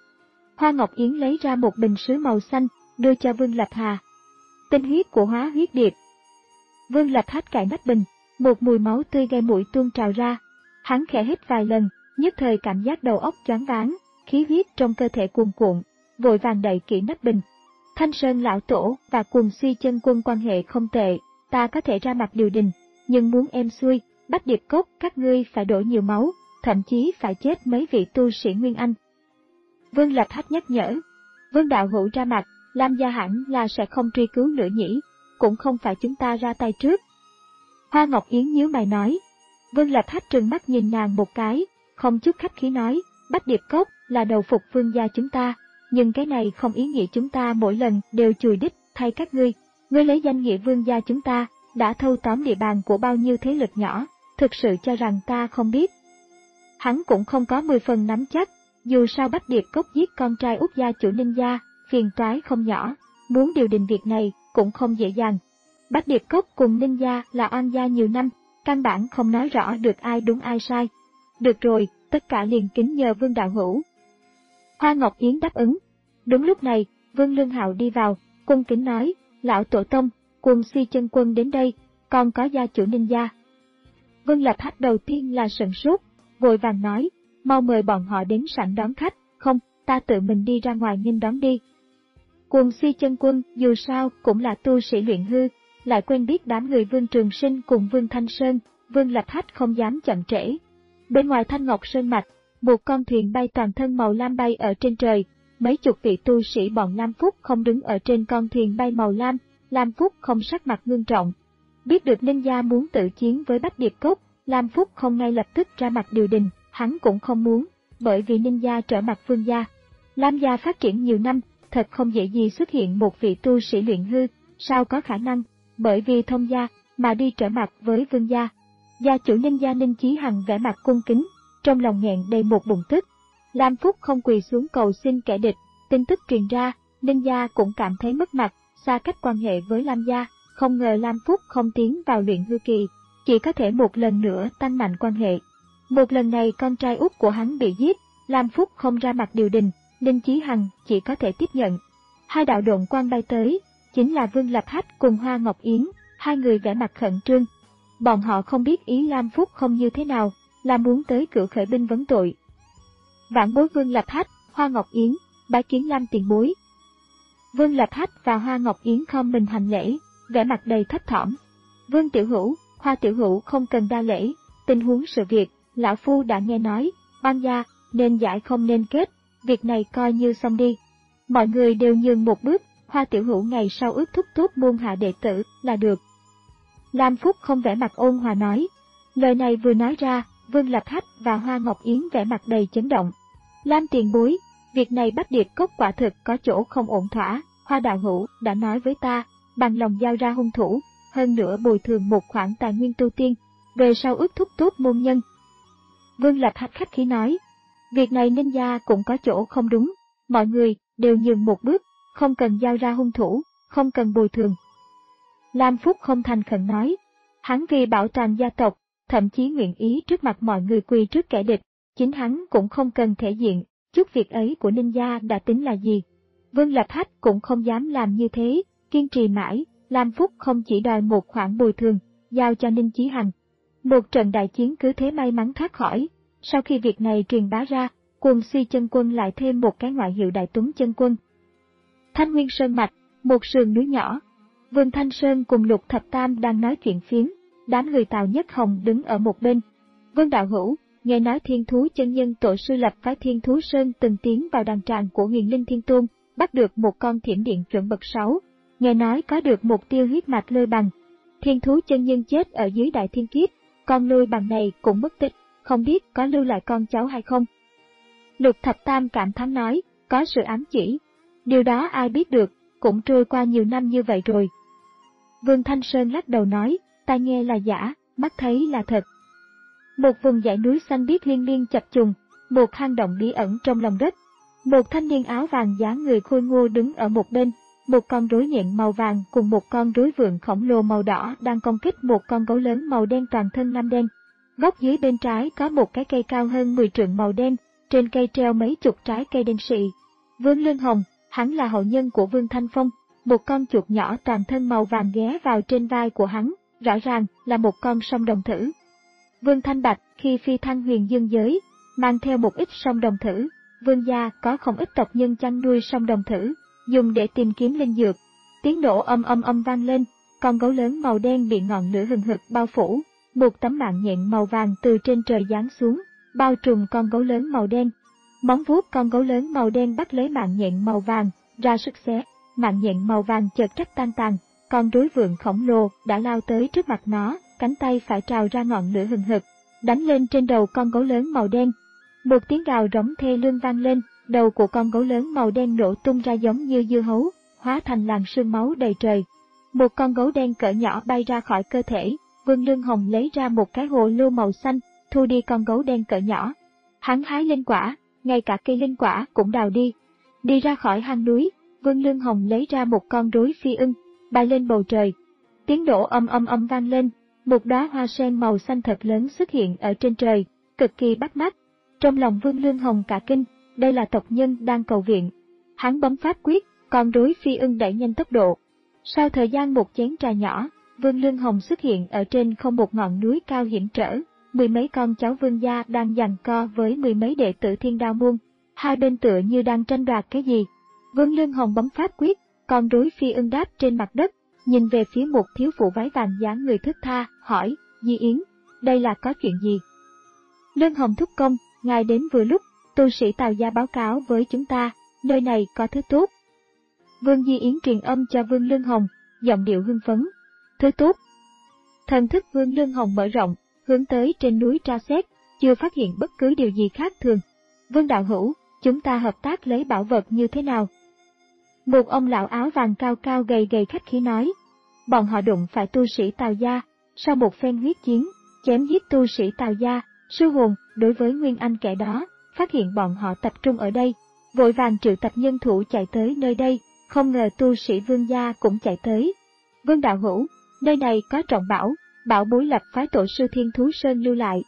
Speaker 1: Hoa Ngọc Yến lấy ra một bình sứ màu xanh, đưa cho Vương Lập Hà. Tinh huyết của hóa huyết điệp. Vương Lập Hách cài nắp bình, một mùi máu tươi gây mũi tuôn trào ra. Hắn khẽ hít vài lần, nhất thời cảm giác đầu óc choáng váng, khí huyết trong cơ thể cuồn cuộn, vội vàng đậy kỹ nắp bình. Thanh Sơn lão tổ và Cuồng Si Chân Quân quan hệ không tệ, ta có thể ra mặt điều đình, nhưng muốn em xuôi, Bách Điệp Cốc các ngươi phải đổ nhiều máu, thậm chí phải chết mấy vị tu sĩ Nguyên Anh. Vương Lập Hách nhắc nhở, Vương đạo hữu ra mặt, Lam gia hẳn là sẽ không truy cứu nữa nhỉ, cũng không phải chúng ta ra tay trước. Hoa Ngọc Yến nhíu mày nói. Vương Lập Hách trừng mắt nhìn nàng một cái, không chút khách khí nói, Bách Điệp Cốc là đầu phục Vương gia chúng ta, nhưng cái này không ý nghĩa chúng ta mỗi lần đều chùi đích thay các ngươi. Ngươi lấy danh nghĩa Vương gia chúng ta, đã thâu tóm địa bàn của bao nhiêu thế lực nhỏ, thực sự cho rằng ta không biết. Hắn cũng không có mười phần nắm chắc, dù sao Bách Điệp Cốc giết con trai út gia chủ Ninja, phiền toái không nhỏ, muốn điều đình việc này cũng không dễ dàng. Bách Điệp Cốc cùng Ninja là oan gia nhiều năm, căn bản không nói rõ được ai đúng ai sai. Được rồi, tất cả liền kính nhờ Vương đạo hữu. Hoa Ngọc Yến đáp ứng. Đúng lúc này, Vương Lương Hạo đi vào, cung kính nói, lão tổ tông, Cuồng Si Chân Quân đến đây, còn có gia chủ Ninja. Vương Lập Hách đầu tiên là sửng sốt, vội vàng nói, mau mời bọn họ đến sảnh đón khách, không, ta tự mình đi ra ngoài nghênh đón đi. Cuồng Si Chân Quân dù sao cũng là tu sĩ luyện hư, lại quen biết đám người Vương Trường Sinh cùng Vương Thanh Sơn, Vương Lập Hách không dám chậm trễ. Bên ngoài Thanh Ngọc Sơn mạch, một con thuyền bay toàn thân màu lam bay ở trên trời, mấy chục vị tu sĩ bọn Lam Phúc không đứng ở trên con thuyền bay màu lam, Lam Phúc không sắc mặt ngưng trọng. Biết được Ninja muốn tự chiến với Bách Điệp Cốc, Lam Phúc không ngay lập tức ra mặt điều đình, hắn cũng không muốn, bởi vì Ninja trở mặt Vương gia. Lam gia phát triển nhiều năm, thật không dễ gì xuất hiện một vị tu sĩ luyện hư, sao có khả năng, bởi vì thông gia, mà đi trở mặt với Vương gia. Gia chủ Ninja Ninh Chí Hằng vẻ mặt cung kính, trong lòng nghẹn đầy một bụng tức. Lam Phúc không quỳ xuống cầu xin kẻ địch, tin tức truyền ra, Ninja cũng cảm thấy mất mặt, xa cách quan hệ với Lam gia, không ngờ Lam Phúc không tiến vào luyện hư kỳ, chỉ có thể một lần nữa tăng mạnh quan hệ. Một lần này con trai út của hắn bị giết, Lam Phúc không ra mặt điều đình, Ninh Chí Hằng chỉ có thể tiếp nhận. Hai đạo độn quang bay tới, chính là Vương Lập Hách cùng Hoa Ngọc Yến, hai người vẻ mặt khẩn trương. Bọn họ không biết ý Lam Phúc không như thế nào, là muốn tới cửa khởi binh vấn tội. Vãn bối Vương Lập Hách, Hoa Ngọc Yến, bái kiến Lam tiền bối. Vương Lập Hách và Hoa Ngọc Yến khom mình hành lễ, vẻ mặt đầy thấp thỏm. Vương tiểu hữu, Hoa tiểu hữu không cần đa lễ, tình huống sự việc, lão phu đã nghe nói, oan gia, nên giải không nên kết, việc này coi như xong đi. Mọi người đều nhường một bước, Hoa tiểu hữu ngày sau ước thúc tốt môn hạ đệ tử là được. Lam Phúc không vẻ mặt ôn hòa nói. Lời này vừa nói ra, Vương Lập Hách và Hoa Ngọc Yến vẻ mặt đầy chấn động. Lam tiền bối, việc này Bách Điệp Cốc quả thực có chỗ không ổn thỏa, Hoa đạo hữu đã nói với ta, bằng lòng giao ra hung thủ, hơn nữa bồi thường một khoản tài nguyên tu tiên. về sau ước thúc tốt môn nhân. Vương Lập Hách khách khí nói, việc này Ninh gia cũng có chỗ không đúng, mọi người đều nhường một bước, không cần giao ra hung thủ, không cần bồi thường. Lam Phúc không thành khẩn nói, hắn vì bảo toàn gia tộc, thậm chí nguyện ý trước mặt mọi người quỳ trước kẻ địch, chính hắn cũng không cần thể diện, chút việc ấy của Ninh gia đã tính là gì. Vương Lập Hách cũng không dám làm như thế, kiên trì mãi, Lam Phúc không chỉ đòi một khoản bồi thường, giao cho Ninh Chí Hành. Một trận đại chiến cứ thế may mắn thoát khỏi. Sau khi việc này truyền bá ra, Quần Suy Chân Quân lại thêm một cái ngoại hiệu Đại Tuấn Chân Quân. Thanh Nguyên Sơn Mạch, một sườn núi nhỏ. Vương Thanh Sơn cùng Lục Thập Tam đang nói chuyện phiếm, đám người Tào Nhất Hồng đứng ở một bên. Vương đạo hữu, nghe nói Thiên Thú chân nhân tổ sư lập phái Thiên Thú Sơn từng tiến vào đàn tràng của Huyền Linh Thiên Tôn, bắt được một con thiểm điện chuẩn bậc sáu. Nghe nói có được một tiêu huyết mạch lôi bằng. Thiên Thú chân nhân chết ở dưới Đại Thiên Kiếp, con lôi bằng này cũng mất tích, không biết có lưu lại con cháu hay không. Lục Thập Tam cảm thán nói, có sự ám chỉ. Điều đó ai biết được, cũng trôi qua nhiều năm như vậy rồi. Vương Thanh Sơn lắc đầu nói, tai nghe là giả, mắt thấy là thật. Một vùng dãy núi xanh biếc liên liên chập trùng, một hang động bí ẩn trong lòng đất. Một thanh niên áo vàng dáng người khôi ngô đứng ở một bên, một con rối nhện màu vàng cùng một con rối vượn khổng lồ màu đỏ đang công kích một con gấu lớn màu đen toàn thân lam đen. Góc dưới bên trái có một cái cây cao hơn mười trượng màu đen, trên cây treo mấy chục trái cây đen xị. Vương Lương Hồng, hắn là hậu nhân của Vương Thanh Phong, một con chuột nhỏ toàn thân màu vàng ghé vào trên vai của hắn, rõ ràng là một con song đồng thử. Vương Thanh Bạch khi phi thăng huyền dương giới, mang theo một ít song đồng thử, Vương gia có không ít tộc nhân chăn nuôi song đồng thử, dùng để tìm kiếm linh dược. Tiếng nổ âm âm âm vang lên, con gấu lớn màu đen bị ngọn lửa hừng hực bao phủ, một tấm mạng nhện màu vàng từ trên trời giáng xuống, bao trùm con gấu lớn màu đen. Móng vuốt con gấu lớn màu đen bắt lấy mạng nhện màu vàng, ra sức xé, mạng nhện màu vàng chợt rách tan tàn, con rối vượn khổng lồ đã lao tới trước mặt nó, cánh tay phải trào ra ngọn lửa hừng hực, đánh lên trên đầu con gấu lớn màu đen. Một tiếng gào rống thê lương vang lên, đầu của con gấu lớn màu đen nổ tung ra giống như dưa hấu, hóa thành làn sương máu đầy trời. Một con gấu đen cỡ nhỏ bay ra khỏi cơ thể, Vương Lương Hồng lấy ra một cái hồ lô màu xanh, thu đi con gấu đen cỡ nhỏ. Hắn hái linh quả, ngay cả cây linh quả cũng đào đi. Đi ra khỏi hang núi, Vương Lương Hồng lấy ra một con rối phi ưng, bay lên bầu trời. Tiếng nổ âm âm âm vang lên, một đóa hoa sen màu xanh thật lớn xuất hiện ở trên trời, cực kỳ bắt mắt. Trong lòng Vương Lương Hồng cả kinh, đây là tộc nhân đang cầu viện. Hắn bấm pháp quyết, con rối phi ưng đẩy nhanh tốc độ. Sau thời gian một chén trà nhỏ, Vương Lương Hồng xuất hiện ở trên không một ngọn núi cao hiểm trở. Mười mấy con cháu Vương gia đang giằng co với mười mấy đệ tử Thiên Đao môn, hai bên tựa như đang tranh đoạt cái gì. Vương Lương Hồng bấm pháp quyết, con rối phi ưng đáp trên mặt đất, nhìn về phía một thiếu phụ váy vàng dáng người thướt tha, hỏi, Di Yến, đây là có chuyện gì? Lương Hồng thúc công, ngài đến vừa lúc, tu sĩ Tào gia báo cáo với chúng ta, nơi này có thứ tốt. Vương Di Yến truyền âm cho Vương Lương Hồng, giọng điệu hưng phấn. Thứ tốt. Thần thức Vương Lương Hồng mở rộng, hướng tới trên núi tra xét, chưa phát hiện bất cứ điều gì khác thường. Vương đạo hữu, chúng ta hợp tác lấy bảo vật như thế nào? Một ông lão áo vàng cao cao gầy gầy khách khí nói. Bọn họ đụng phải tu sĩ Tào gia, sau một phen huyết chiến, chém giết tu sĩ Tào gia, sư hồn đối với Nguyên Anh kẻ đó, phát hiện bọn họ tập trung ở đây, vội vàng triệu tập nhân thủ chạy tới nơi đây, không ngờ tu sĩ Vương gia cũng chạy tới. Vương đạo hữu, nơi này có trọng bảo, bảo bối lập phái tổ sư Thiên Thú Sơn lưu lại.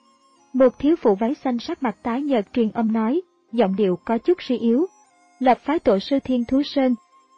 Speaker 1: Một thiếu phụ váy xanh sắc mặt tái nhợt truyền âm nói, giọng điệu có chút suy yếu. Lập phái tổ sư Thiên Thú Sơn.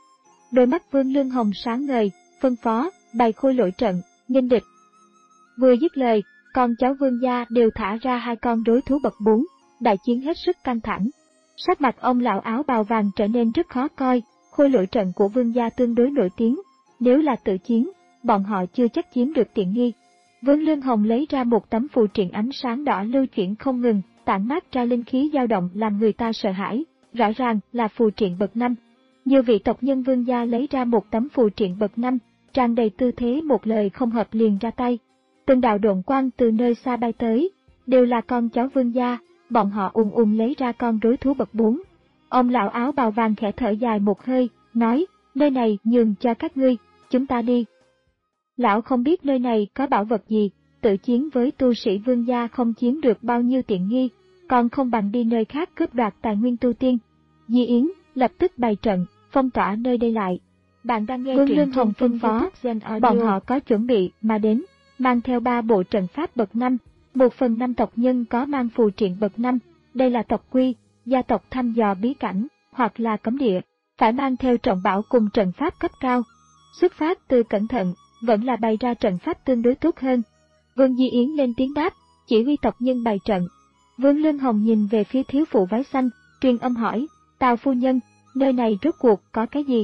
Speaker 1: Đôi mắt Vương Lương Hồng sáng ngời, phân phó, bày khôi lỗi trận, nghênh địch. Vừa dứt lời, con cháu Vương gia đều thả ra hai con đối thú bậc bốn, đại chiến hết sức căng thẳng. Sắc mặt ông lão áo bào vàng trở nên rất khó coi, khôi lỗi trận của Vương gia tương đối nổi tiếng, nếu là tự chiến, bọn họ chưa chắc chiếm được tiện nghi. Vương Lương Hồng lấy ra một tấm phù triện ánh sáng đỏ lưu chuyển không ngừng, tản mát ra linh khí dao động làm người ta sợ hãi, rõ ràng là phù triện bậc năm. Nhiều vị tộc nhân Vương gia lấy ra một tấm phù triện bậc năm, tràn đầy tư thế một lời không hợp liền ra tay. Từng đạo độn quang từ nơi xa bay tới, đều là con cháu Vương gia, bọn họ ùn ùn lấy ra con rối thú bậc bốn. Ông lão áo bào vàng khẽ thở dài một hơi, nói, nơi này nhường cho các ngươi, chúng ta đi. Lão không biết nơi này có bảo vật gì, tự chiến với tu sĩ vương gia không chiếm được bao nhiêu tiện nghi, còn không bằng đi nơi khác cướp đoạt tài nguyên tu tiên. Di Yến lập tức bày trận, phong tỏa nơi đây lại. Bạn đang nghe Vương Lương Hồng phân phó, bọn họ có chuẩn bị mà đến, mang theo ba bộ trận pháp bậc năm, một phần năm tộc nhân có mang phù triện bậc năm, đây là tộc quy, gia tộc thăm dò bí cảnh, hoặc là cấm địa, phải mang theo trọng bảo cùng trận pháp cấp cao. Xuất phát từ cẩn thận, vẫn là bày ra trận pháp tương đối tốt hơn. Vương Di Yến lên tiếng đáp, chỉ huy tộc nhân bày trận. Vương Lương Hồng nhìn về phía thiếu phụ váy xanh, truyền âm hỏi, Tào phu nhân, nơi này rốt cuộc có cái gì?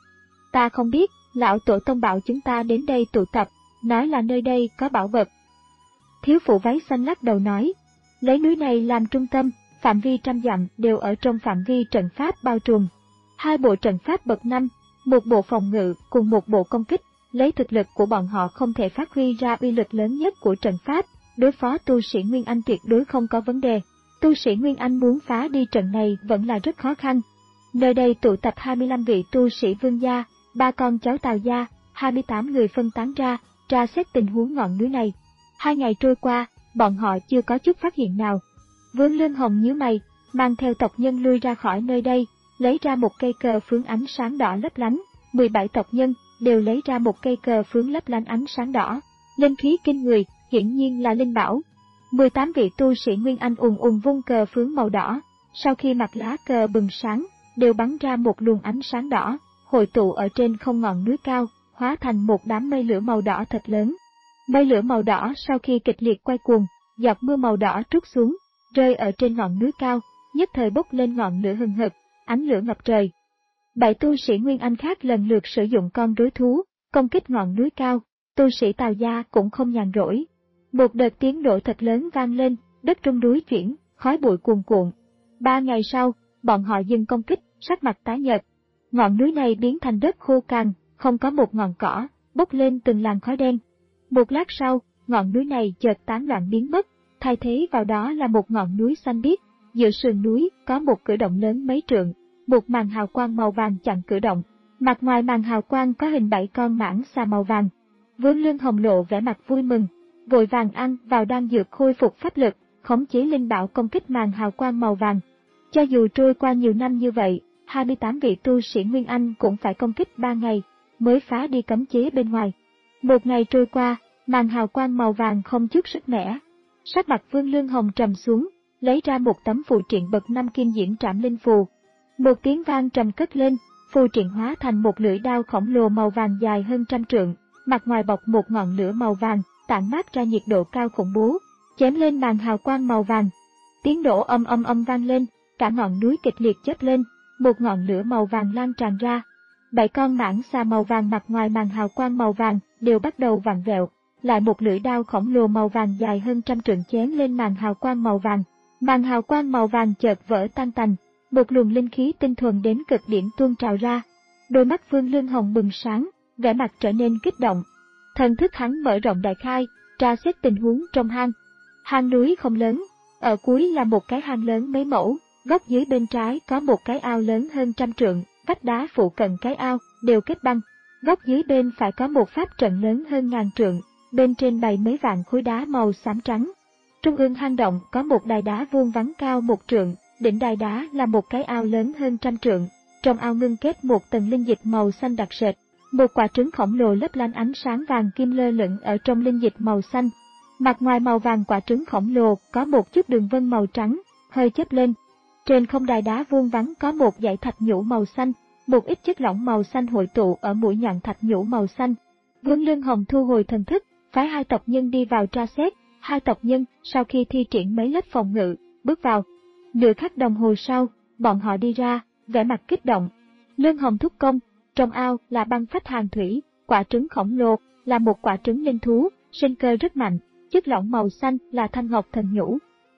Speaker 1: Ta không biết, lão tổ tông bảo chúng ta đến đây tụ tập, nói là nơi đây có bảo vật. Thiếu phụ váy xanh lắc đầu nói, lấy núi này làm trung tâm, phạm vi trăm dặm đều ở trong phạm vi trận pháp bao trùm. Hai bộ trận pháp bậc năm, một bộ phòng ngự cùng một bộ công kích, lấy thực lực của bọn họ không thể phát huy ra uy lực lớn nhất của trận pháp, đối phó tu sĩ Nguyên Anh tuyệt đối không có vấn đề. Tu sĩ Nguyên Anh muốn phá đi trận này vẫn là rất khó khăn. Nơi đây tụ tập hai mươi lăm vị tu sĩ vương gia, ba con cháu Tào gia, hai mươi tám người phân tán ra, tra xét tình huống ngọn núi này. Hai ngày trôi qua, bọn họ chưa có chút phát hiện nào. Vương Lương Hồng nhíu mày, mang theo tộc nhân lui ra khỏi nơi đây, lấy ra một cây cờ phướng ánh sáng đỏ lấp lánh. mười bảy tộc nhân đều lấy ra một cây cờ phướng lấp lánh ánh sáng đỏ. Linh khí kinh người, hiển nhiên là linh bảo. mười tám vị tu sĩ Nguyên Anh ùn ùn vung cờ phướng màu đỏ, sau khi mặt lá cờ bừng sáng, đều bắn ra một luồng ánh sáng đỏ, hội tụ ở trên không ngọn núi cao, hóa thành một đám mây lửa màu đỏ thật lớn. Mây lửa màu đỏ sau khi kịch liệt quay cuồng, giọt mưa màu đỏ trút xuống, rơi ở trên ngọn núi cao, nhất thời bốc lên ngọn lửa hừng hực, ánh lửa ngập trời. Bảy tu sĩ Nguyên Anh khác lần lượt sử dụng con rối thú, công kích ngọn núi cao, tu sĩ Tào gia cũng không nhàn rỗi. Một đợt tiếng nổ thật lớn vang lên, đất trong núi chuyển, khói bụi cuồn cuộn. Ba ngày sau, bọn họ dừng công kích, sắc mặt tái nhợt. Ngọn núi này biến thành đất khô cằn, không có một ngọn cỏ, bốc lên từng làn khói đen. Một lát sau, ngọn núi này chợt tán loạn biến mất, thay thế vào đó là một ngọn núi xanh biếc. Giữa sườn núi có một cửa động lớn mấy trượng, một màn hào quang màu vàng chặn cửa động. Mặt ngoài màn hào quang có hình bảy con mãng xà màu vàng. Vương Lương Hồng lộ vẻ mặt vui mừng, vội vàng ăn vào đan dược khôi phục pháp lực, khống chế linh bảo công kích màn hào quang màu vàng. Cho dù trôi qua nhiều năm như vậy, hai mươi tám vị tu sĩ Nguyên Anh cũng phải công kích ba ngày, mới phá đi cấm chế bên ngoài. Một ngày trôi qua, màn hào quang màu vàng không chút sức mẻ. Sắc mặt Vương Lương Hồng trầm xuống, lấy ra một tấm phù triện bậc năm kim diễm trảm linh phù. Một tiếng vang trầm cất lên, phù triện hóa thành một lưỡi đao khổng lồ màu vàng dài hơn trăm trượng, mặt ngoài bọc một ngọn lửa màu vàng, tản mát ra nhiệt độ cao khủng bố, chém lên màn hào quang màu vàng. Tiếng nổ âm âm âm vang lên, cả ngọn núi kịch liệt chớp lên, một ngọn lửa màu vàng lan tràn ra. Bảy con mãng xà màu vàng mặt ngoài màn hào quang màu vàng đều bắt đầu vặn vẹo, lại một lưỡi đao khổng lồ màu vàng dài hơn trăm trượng chém lên màn hào quang màu vàng. Màn hào quang màu vàng chợt vỡ tan tành, một luồng linh khí tinh thuần đến cực điểm tuôn trào ra. Đôi mắt Vương Lương Hồng bừng sáng, vẻ mặt trở nên kích động. Thần thức hắn mở rộng đại khai, tra xét tình huống trong hang. Hang núi không lớn, ở cuối là một cái hang lớn mấy mẫu, góc dưới bên trái có một cái ao lớn hơn trăm trượng, vách đá phụ cận cái ao đều kết băng. Góc dưới bên phải có một pháp trận lớn hơn ngàn trượng, bên trên bày mấy vạn khối đá màu xám trắng. Trung ương hang động có một đài đá vuông vắn cao một trượng, đỉnh đài đá là một cái ao lớn hơn trăm trượng, trong ao ngưng kết một tầng linh dịch màu xanh đặc sệt. Một quả trứng khổng lồ lấp lánh ánh sáng vàng kim lơ lửng ở trong linh dịch màu xanh. Mặt ngoài màu vàng quả trứng khổng lồ có một chút đường vân màu trắng, hơi chớp lên. Trên không đài đá vuông vắn có một dải thạch nhũ màu xanh, một ít chất lỏng màu xanh hội tụ ở mũi nhọn thạch nhũ màu xanh. Vương Lương Hồng thu hồi thần thức, phái hai tộc nhân đi vào tra xét. Hai tộc nhân sau khi thi triển mấy lớp phòng ngự, bước vào. Nửa khắc đồng hồ sau, bọn họ đi ra, vẻ mặt kích động. Lương Hồng thúc công. Trong ao là băng phách hàng thủy, quả trứng khổng lồ là một quả trứng linh thú, sinh cơ rất mạnh, chất lỏng màu xanh là thanh ngọc thần nhũ.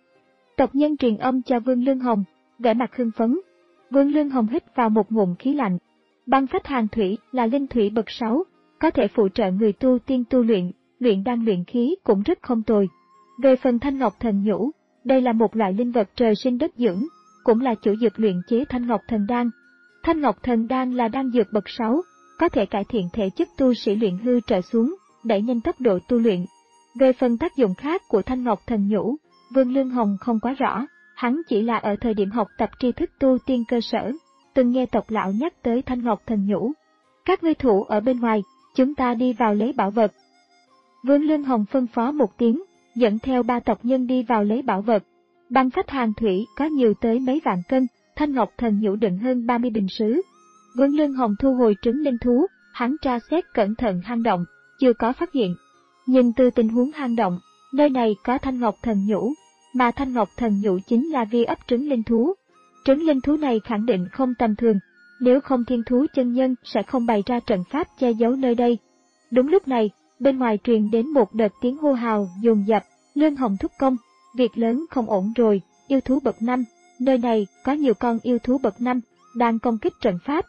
Speaker 1: Tộc nhân truyền âm cho Vương Lương Hồng, vẻ mặt hưng phấn. Vương Lương Hồng hít vào một ngụm khí lạnh. Băng phách hàng thủy là linh thủy bậc sáu, có thể phụ trợ người tu tiên tu luyện, luyện đan luyện khí cũng rất không tồi. Về phần thanh ngọc thần nhũ, đây là một loại linh vật trời sinh đất dưỡng, cũng là chủ dược luyện chế thanh ngọc thần đan. Thanh ngọc thần đan là đan dược bậc sáu, có thể cải thiện thể chất tu sĩ luyện hư trở xuống, đẩy nhanh tốc độ tu luyện. Về phần tác dụng khác của Thanh Ngọc Thần Nhũ, Vương Lương Hồng không quá rõ, hắn chỉ là ở thời điểm học tập tri thức tu tiên cơ sở, từng nghe tộc lão nhắc tới Thanh Ngọc Thần Nhũ. Các ngươi thủ ở bên ngoài, chúng ta đi vào lấy bảo vật. Vương Lương Hồng phân phó một tiếng, dẫn theo ba tộc nhân đi vào lấy bảo vật. Băng phách hàng thủy có nhiều tới mấy vạn cân, Thanh Ngọc Thần Nhũ đựng hơn ba mươi bình sứ. Vương Lương Hồng thu hồi trứng linh thú, hắn tra xét cẩn thận hang động, chưa có phát hiện. Nhìn từ tình huống hang động, nơi này có Thanh Ngọc Thần Nhũ, mà Thanh Ngọc Thần Nhũ chính là vi ấp trứng linh thú. Trứng linh thú này khẳng định không tầm thường, nếu không thiên thú chân nhân sẽ không bày ra trận pháp che giấu nơi đây. Đúng lúc này, bên ngoài truyền đến một đợt tiếng hô hào dồn dập, Lương Hồng thúc công, việc lớn không ổn rồi, yêu thú bậc năm, nơi này có nhiều con yêu thú bậc năm, đang công kích trận pháp.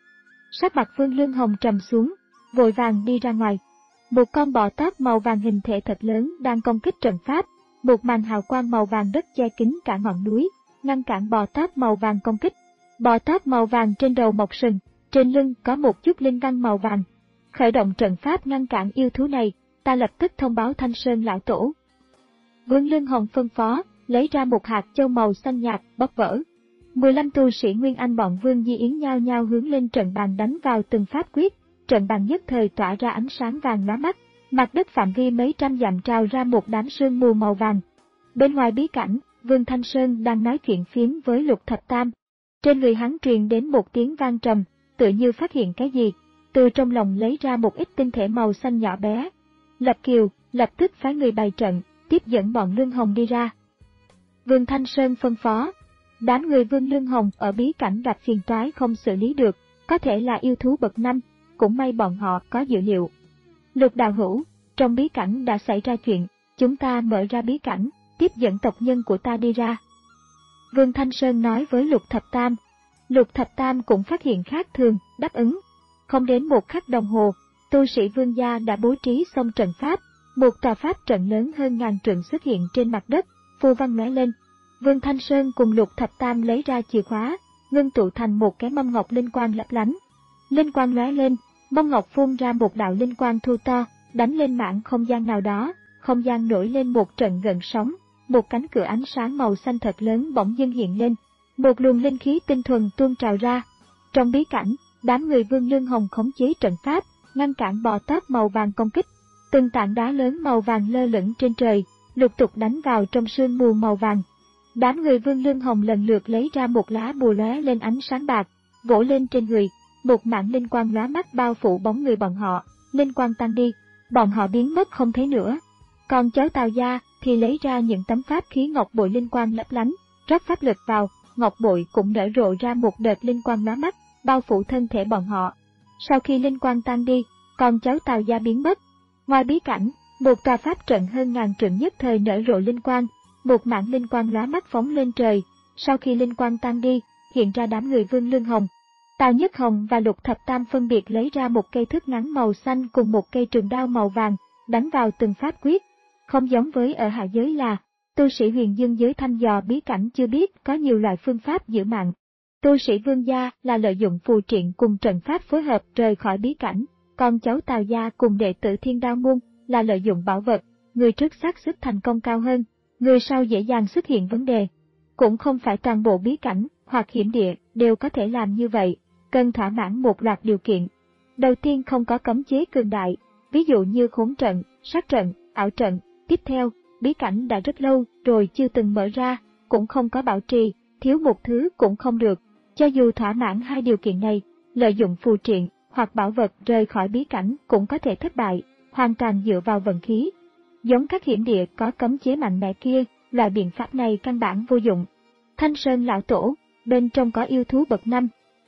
Speaker 1: Sắc mặt Vương Lương Hồng trầm xuống, vội vàng đi ra ngoài. Một con bò tót màu vàng hình thể thật lớn đang công kích trận pháp, một màn hào quang màu vàng đất che kín cả ngọn núi, ngăn cản bò tót màu vàng công kích. Bò tót màu vàng trên đầu mọc sừng, trên lưng có một chút linh văn màu vàng. Khởi động trận pháp ngăn cản yêu thú này, ta lập tức thông báo Thanh Sơn lão tổ. Vương Lương Hồng phân phó, lấy ra một hạt châu màu xanh nhạt, bóp vỡ. mười lăm tu sĩ Nguyên Anh bọn Vương Di Yến nhao nhao hướng lên trận bàn đánh vào từng pháp quyết, trận bàn nhất thời tỏa ra ánh sáng vàng lóa mắt, mặt đất phạm vi mấy trăm dặm trào ra một đám sương mù màu vàng. Bên ngoài bí cảnh, Vương Thanh Sơn đang nói chuyện phiếm với Lục Thập Tam. Trên người hắn truyền đến một tiếng vang trầm, tựa như phát hiện cái gì, từ trong lòng lấy ra một ít tinh thể màu xanh nhỏ bé. Lập Kiều lập tức phái người bày trận, tiếp dẫn bọn Lương Hồng đi ra. Vương Thanh Sơn phân phó, đám người Vương Lương Hồng ở bí cảnh gặp phiền toái không xử lý được, có thể là yêu thú bậc năm, cũng may bọn họ có dữ liệu. Lục đạo hữu, trong bí cảnh đã xảy ra chuyện, chúng ta mở ra bí cảnh, tiếp dẫn tộc nhân của ta đi ra. Vương Thanh Sơn nói với Lục Thập Tam. Lục Thập Tam cũng phát hiện khác thường, đáp ứng. Không đến một khắc đồng hồ, tu sĩ Vương gia đã bố trí xong trận pháp, một tòa pháp trận lớn hơn ngàn trượng xuất hiện trên mặt đất, phù văn lóe lên. Vương Thanh Sơn cùng Lục Thập Tam lấy ra chìa khóa, ngưng tụ thành một cái mâm ngọc linh quang lấp lánh. Linh quang lóe lên, mâm ngọc phun ra một đạo linh quang thu to, đánh lên mảng không gian nào đó, không gian nổi lên một trận gợn sóng, một cánh cửa ánh sáng màu xanh thật lớn bỗng dưng hiện lên, một luồng linh khí tinh thuần tuôn trào ra. Trong bí cảnh, đám người Vương Lương Hồng khống chế trận pháp, ngăn cản bò tót màu vàng công kích. Từng tảng đá lớn màu vàng lơ lửng trên trời, lục tục đánh vào trong sương mù màu vàng. Đám người Vương Lương Hồng lần lượt lấy ra một lá bùa lóe lên ánh sáng bạc, vỗ lên trên người, một mảng linh quang lóa mắt bao phủ bóng người bọn họ, linh quang tan đi, bọn họ biến mất không thấy nữa. Còn cháu Tào Gia thì lấy ra những tấm pháp khí ngọc bội linh quang lấp lánh, rót pháp lực vào, ngọc bội cũng nở rộ ra một đợt linh quang lóa mắt, bao phủ thân thể bọn họ. Sau khi linh quang tan đi, con cháu Tào Gia biến mất. Ngoài bí cảnh, một tòa pháp trận hơn ngàn trượng nhất thời nở rộ linh quang, một mảng linh quang lóa mắt phóng lên trời. Sau khi linh quang tan đi, hiện ra đám người Vương Lương Hồng. Tào Nhất Hồng và Lục Thập Tam phân biệt lấy ra một cây thước ngắn màu xanh cùng một cây trường đao màu vàng, đánh vào từng pháp quyết. Không giống với ở hạ giới là, tu sĩ huyền dương giới thăm dò bí cảnh chưa biết có nhiều loại phương pháp giữ mạng. Tu sĩ Vương gia là lợi dụng phù triện cùng trận pháp phối hợp rời khỏi bí cảnh, còn cháu Tào Gia cùng đệ tử Thiên Đao môn là lợi dụng bảo vật, người trước xác suất thành công cao hơn, người sau dễ dàng xuất hiện vấn đề. Cũng không phải toàn bộ bí cảnh hoặc hiểm địa đều có thể làm như vậy, cần thỏa mãn một loạt điều kiện. Đầu tiên, không có cấm chế cường đại, ví dụ như khốn trận, sát trận, ảo trận. Tiếp theo, bí cảnh đã rất lâu rồi chưa từng mở ra, cũng không có bảo trì, thiếu một thứ cũng không được. Cho dù thỏa mãn hai điều kiện này, lợi dụng phù triện hoặc bảo vật rời khỏi bí cảnh cũng có thể thất bại, hoàn toàn dựa vào vận khí. Giống các hiểm địa có cấm chế mạnh mẽ kia, loại biện pháp này căn bản vô dụng. Thanh Sơn lão tổ, bên trong có yêu thú bậc năm.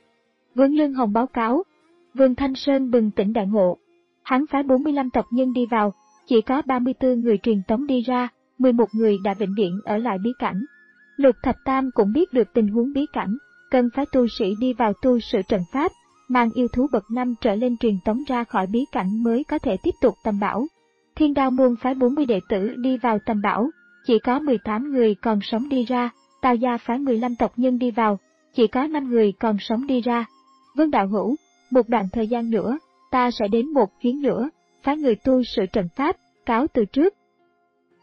Speaker 1: Vương Lương Hồng báo cáo. Vương Thanh Sơn bừng tỉnh đại ngộ. Hắn phái bốn mươi lăm tộc nhân đi vào, chỉ có ba mươi tư người truyền tống đi ra, mười một người đã vĩnh viễn ở lại bí cảnh. Lục Thập Tam cũng biết được tình huống bí cảnh, cần phải tu sĩ đi vào tu sửa trận pháp, mang yêu thú bậc năm trở lên truyền tống ra khỏi bí cảnh mới có thể tiếp tục tầm bảo. Thiên Đao môn phái bốn mươi đệ tử đi vào tầm bảo, chỉ có mười tám người còn sống đi ra. Tào Gia phái mười lăm tộc nhân đi vào, chỉ có năm người còn sống đi ra. Vương đạo hữu, một đoạn thời gian nữa, ta sẽ đến một chuyến nữa, phái người tu sửa trận pháp, cáo từ trước,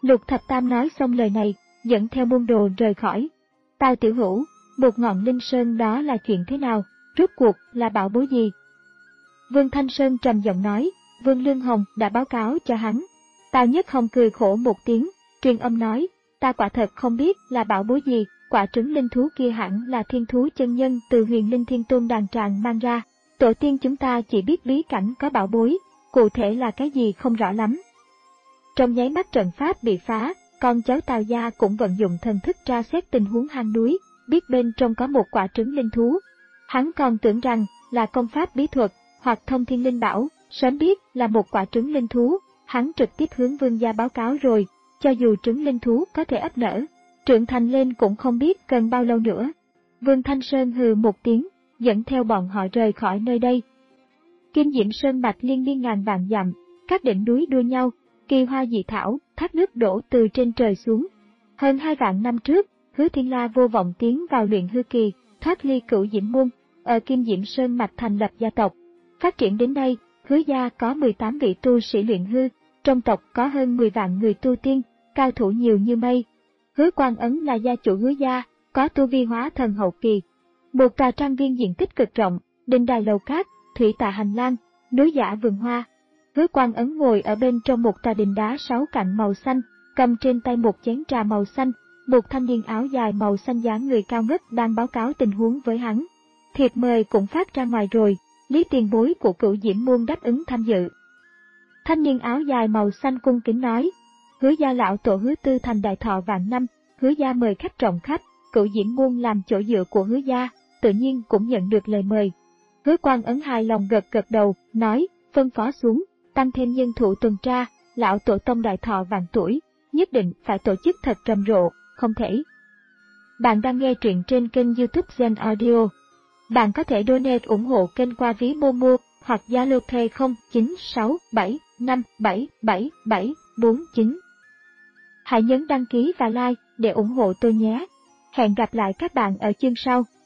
Speaker 1: Lục Thập Tam nói xong lời này, dẫn theo môn đồ rời khỏi. Tào Tiểu Hữu, một ngọn linh sơn đó là chuyện thế nào, rốt cuộc là bảo bối gì? Vương Thanh Sơn trầm giọng nói, Vương Lương Hồng đã báo cáo cho hắn. Tào Nhất Hồng cười khổ một tiếng, truyền âm nói, ta quả thật không biết là bảo bối gì, quả trứng linh thú kia hẳn là thiên thú chân nhân từ Huyền Linh Thiên Tôn đàn tràng mang ra. Tổ tiên chúng ta chỉ biết bí cảnh có bảo bối, cụ thể là cái gì không rõ lắm. Trong nháy mắt trận pháp bị phá, con cháu Tào gia cũng vận dụng thần thức tra xét tình huống hang núi, biết bên trong có một quả trứng linh thú. Hắn còn tưởng rằng là công pháp bí thuật hoặc thông thiên linh bảo, sớm biết là một quả trứng linh thú, hắn trực tiếp hướng vương gia báo cáo rồi, cho dù trứng linh thú có thể ấp nở, trưởng thành lên cũng không biết cần bao lâu nữa. Vương Thanh Sơn hừ một tiếng, dẫn theo bọn họ rời khỏi nơi đây. Kim Diễm Sơn mạch liên miên ngàn vạn dặm, các đỉnh núi đua nhau, kỳ hoa dị thảo, thác nước đổ từ trên trời xuống. Hơn hai vạn năm trước, Hứa Thiên La vô vọng tiến vào luyện hư kỳ, thoát ly Cửu Diễm môn, ở Kim Diễm Sơn mạch thành lập gia tộc. Phát triển đến nay, Hứa gia có mười tám vị tu sĩ luyện hư, trong tộc có hơn mười vạn người tu tiên, cao thủ nhiều như mây. Hứa Quang Ấn là gia chủ Hứa gia, có tu vi hóa thần hậu kỳ. Một tòa trang viên diện tích cực rộng, đình đài lầu cát, thủy tạ hành lang, núi giả vườn hoa. Hứa Quang Ấn ngồi ở bên trong một tòa đình đá sáu cạnh màu xanh, cầm trên tay một chén trà màu xanh. Một thanh niên áo dài màu xanh dáng người cao ngất đang báo cáo tình huống với hắn. Thiệp mời cũng phát ra ngoài rồi, Lý tiền bối của Cửu Diễm môn đáp ứng tham dự. Thanh niên áo dài màu xanh cung kính nói, Hứa gia lão tổ Hứa Tư thành đại thọ vạn năm, Hứa gia mời khách trọng khách, Cửu Diễm môn làm chỗ dựa của Hứa gia, tự nhiên cũng nhận được lời mời. Hứa Quang Ấn hài lòng gật gật đầu, nói, phân phó xuống, tăng thêm nhân thủ tuần tra, lão tổ tông đại thọ vạn tuổi, nhất định phải tổ chức thật rầm rộ, không thể. Bạn đang nghe truyện trên kênh YouTube Zen Audio. Bạn có thể donate ủng hộ kênh qua ví Momo hoặc Zalo Pay không chín sáu bảy năm bảy bảy bảy bốn chín. Hãy nhấn đăng ký và like để ủng hộ tôi nhé. Hẹn gặp lại các bạn ở chương sau.